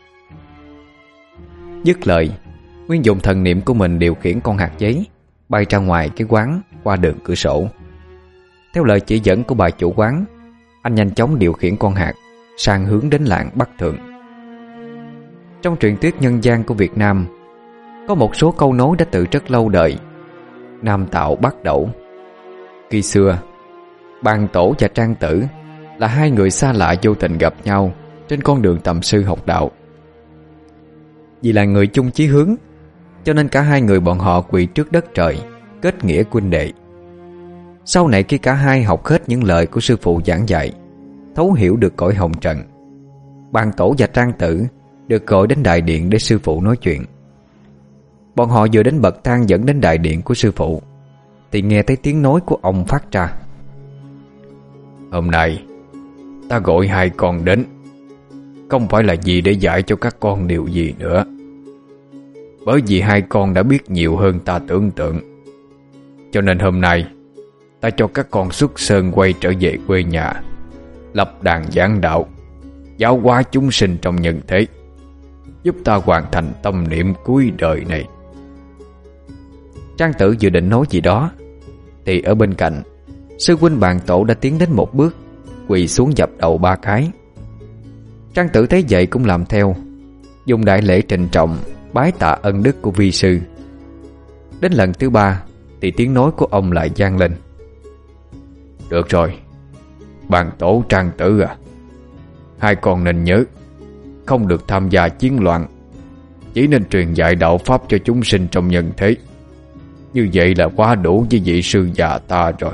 Dứt lời, Nguyên dùng thần niệm của mình điều khiển con hạt giấy bay ra ngoài cái quán qua đường cửa sổ. Theo lời chỉ dẫn của bà chủ quán, anh nhanh chóng điều khiển con hạt sang hướng đến làng Bắc Thượng. Trong truyền thuyết nhân gian của Việt Nam, có một số câu nối đã từ rất lâu đời. Nam Tạo Bắc Đẩu. Khi xưa, Bàn Tổ và Trang Tử là hai người xa lạ vô tình gặp nhau trên con đường tầm sư học đạo. Vì là người chung chí hướng, cho nên cả hai người bọn họ quỳ trước đất trời, kết nghĩa huynh đệ. Sau này khi cả hai học hết những lời của sư phụ giảng dạy, thấu hiểu được cõi hồng trần, Bàn Tổ và Trang Tử được gọi đến đại điện để sư phụ nói chuyện. Bọn họ vừa đến bậc thang dẫn đến đại điện của sư phụ thì nghe thấy tiếng nói của ông phát ra. Hôm nay ta gọi hai con đến, không phải là gì để dạy cho các con điều gì nữa, bởi vì hai con đã biết nhiều hơn ta tưởng tượng. Cho nên hôm nay ta cho các con xuất sơn quay trở về quê nhà, lập đàn giảng đạo, giáo hóa chúng sinh trong nhân thế, giúp ta hoàn thành tâm niệm cuối đời này. Trang Tử dự định nói gì đó thì ở bên cạnh, sư huynh Bàn Tổ đã tiến đến một bước, quỳ xuống dập đầu ba cái. Trang Tử thấy vậy cũng làm theo, dùng đại lễ trịnh trọng bái tạ ân đức của vi sư. Đến lần thứ ba thì tiếng nói của ông lại vang lên. Được rồi, Bàn Tổ, Trang Tử à, hai con nên nhớ, không được tham gia chiến loạn, chỉ nên truyền dạy đạo pháp cho chúng sinh trong nhân thế. Như vậy là quá đủ với vị sư già ta rồi.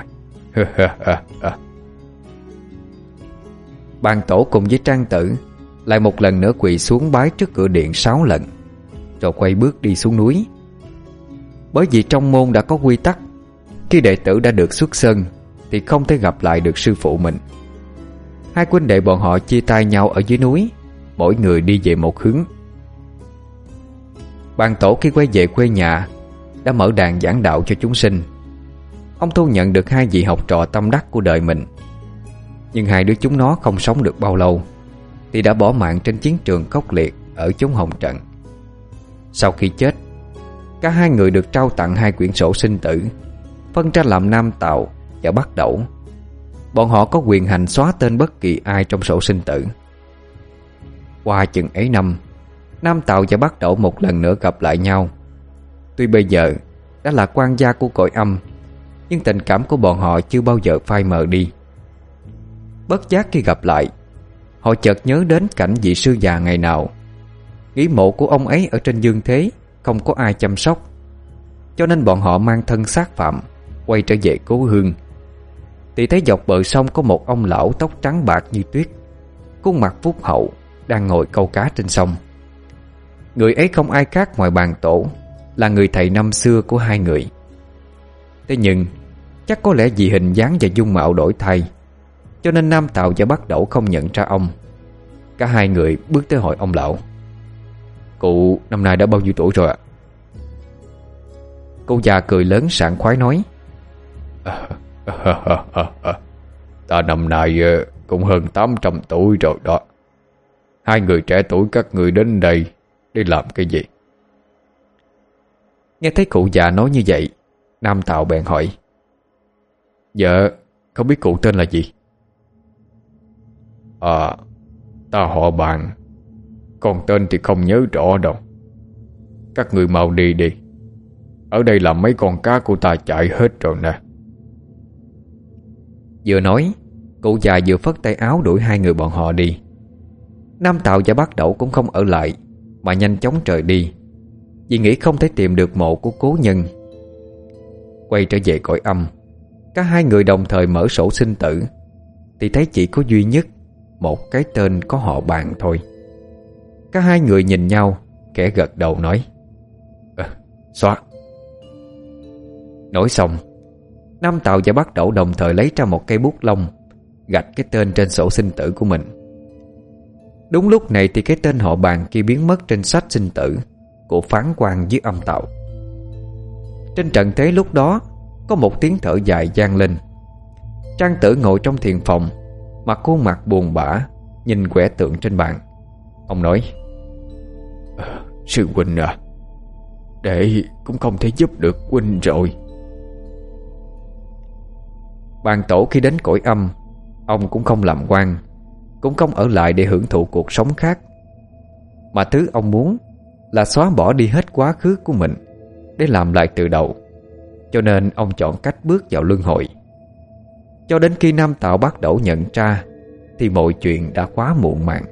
Bàn Tổ cùng với Trang Tử lại một lần nữa quỳ xuống bái trước cửa điện sáu lần, rồi quay bước đi xuống núi. Bởi vì trong môn đã có quy tắc, khi đệ tử đã được xuất sơn thì không thể gặp lại được sư phụ mình. Hai huynh đệ bọn họ chia tay nhau ở dưới núi, mỗi người đi về một hướng. Bàn Tổ khi quay về quê nhà đã mở đàn giảng đạo cho chúng sinh. Ông thu nhận được hai vị học trò tâm đắc của đời mình, nhưng hai đứa chúng nó không sống được bao lâu thì đã bỏ mạng trên chiến trường khốc liệt ở chốn hồng trần. Sau khi chết, cả hai người được trao tặng hai quyển sổ sinh tử, phân ra làm Nam Tào và Bắc Đẩu. Bọn họ có quyền hành xóa tên bất kỳ ai trong sổ sinh tử. Qua chừng ấy năm, Nam Tào và Bắc Đẩu một lần nữa gặp lại nhau. Tuy bây giờ đã là quan gia của cõi âm, nhưng tình cảm của bọn họ chưa bao giờ phai mờ đi. Bất giác khi gặp lại, họ chợt nhớ đến cảnh vị sư già ngày nào. Nghĩ mộ của ông ấy ở trên dương thế không có ai chăm sóc, cho nên bọn họ mang thân xác phạm quay trở về cố hương. Thì thấy dọc bờ sông có một ông lão tóc trắng bạc như tuyết, khuôn mặt phúc hậu, đang ngồi câu cá trên sông. Người ấy không ai khác ngoài Bàn Tổ, là người thầy năm xưa của hai người. Thế nhưng chắc có lẽ vì hình dáng và dung mạo đổi thay, cho nên Nam Tào và Bắc Đẩu không nhận ra ông. Cả hai người bước tới hỏi ông lão: Cụ năm nay đã bao nhiêu tuổi rồi ạ? Cô già cười lớn sảng khoái nói: à, à, à, à, à. Ta năm nay cũng hơn tám trăm tuổi rồi đó. Hai người trẻ tuổi các người đến đây để làm cái gì? Nghe thấy cụ già nói như vậy, Nam Tào bèn hỏi: Dạ, không biết cụ tên là gì? À, ta họ Bàn, còn tên thì không nhớ rõ đâu. Các người mau đi đi. Ở đây là mấy con cá của ta chạy hết rồi nè. Vừa nói, cụ già vừa phất tay áo đuổi hai người bọn họ đi. Nam Tào và Bác Đẩu cũng không ở lại, mà nhanh chóng rời đi, vì nghĩ không thể tìm được mộ của cố nhân. Quay trở về cõi âm, cả hai người đồng thời mở sổ sinh tử, thì thấy chỉ có duy nhất một cái tên có họ Bàn thôi. Cả hai người nhìn nhau, kẻ gật đầu nói: à, xóa. Nói xong, Nam Tào và Bác Đẩu đồng thời lấy ra một cây bút lông, gạch cái tên trên sổ sinh tử của mình. Đúng lúc này thì cái tên họ Bàn kia biến mất trên sách sinh tử của phán quan dưới âm tạo. Trên trận thế lúc đó có một tiếng thở dài vang lên. Trang Tử ngồi trong thiền phòng, mặt khuôn mặt buồn bã, nhìn quẻ tượng trên bàn. Ông nói: à, sư huynh à, đệ cũng không thể giúp được huynh rồi. Bàn tổ khi đến cõi âm, ông cũng không làm quan, cũng không ở lại để hưởng thụ cuộc sống khác, mà thứ ông muốn là xóa bỏ đi hết quá khứ của mình để làm lại từ đầu. Cho nên ông chọn cách bước vào luân hồi. Cho đến khi Nam Tào Bác Đẩu nhận ra thì mọi chuyện đã quá muộn màng.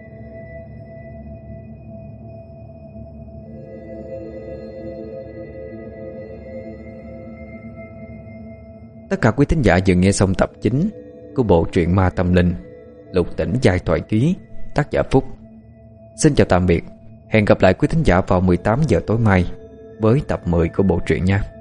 Tất cả quý thính giả vừa nghe xong tập chín của bộ truyện Ma Tâm Linh Lục Tỉnh Giai Thoại Ký, tác giả Phúc. Xin chào tạm biệt. Hẹn gặp lại quý thính giả vào mười tám giờ tối mai với tập mười của bộ truyện nha.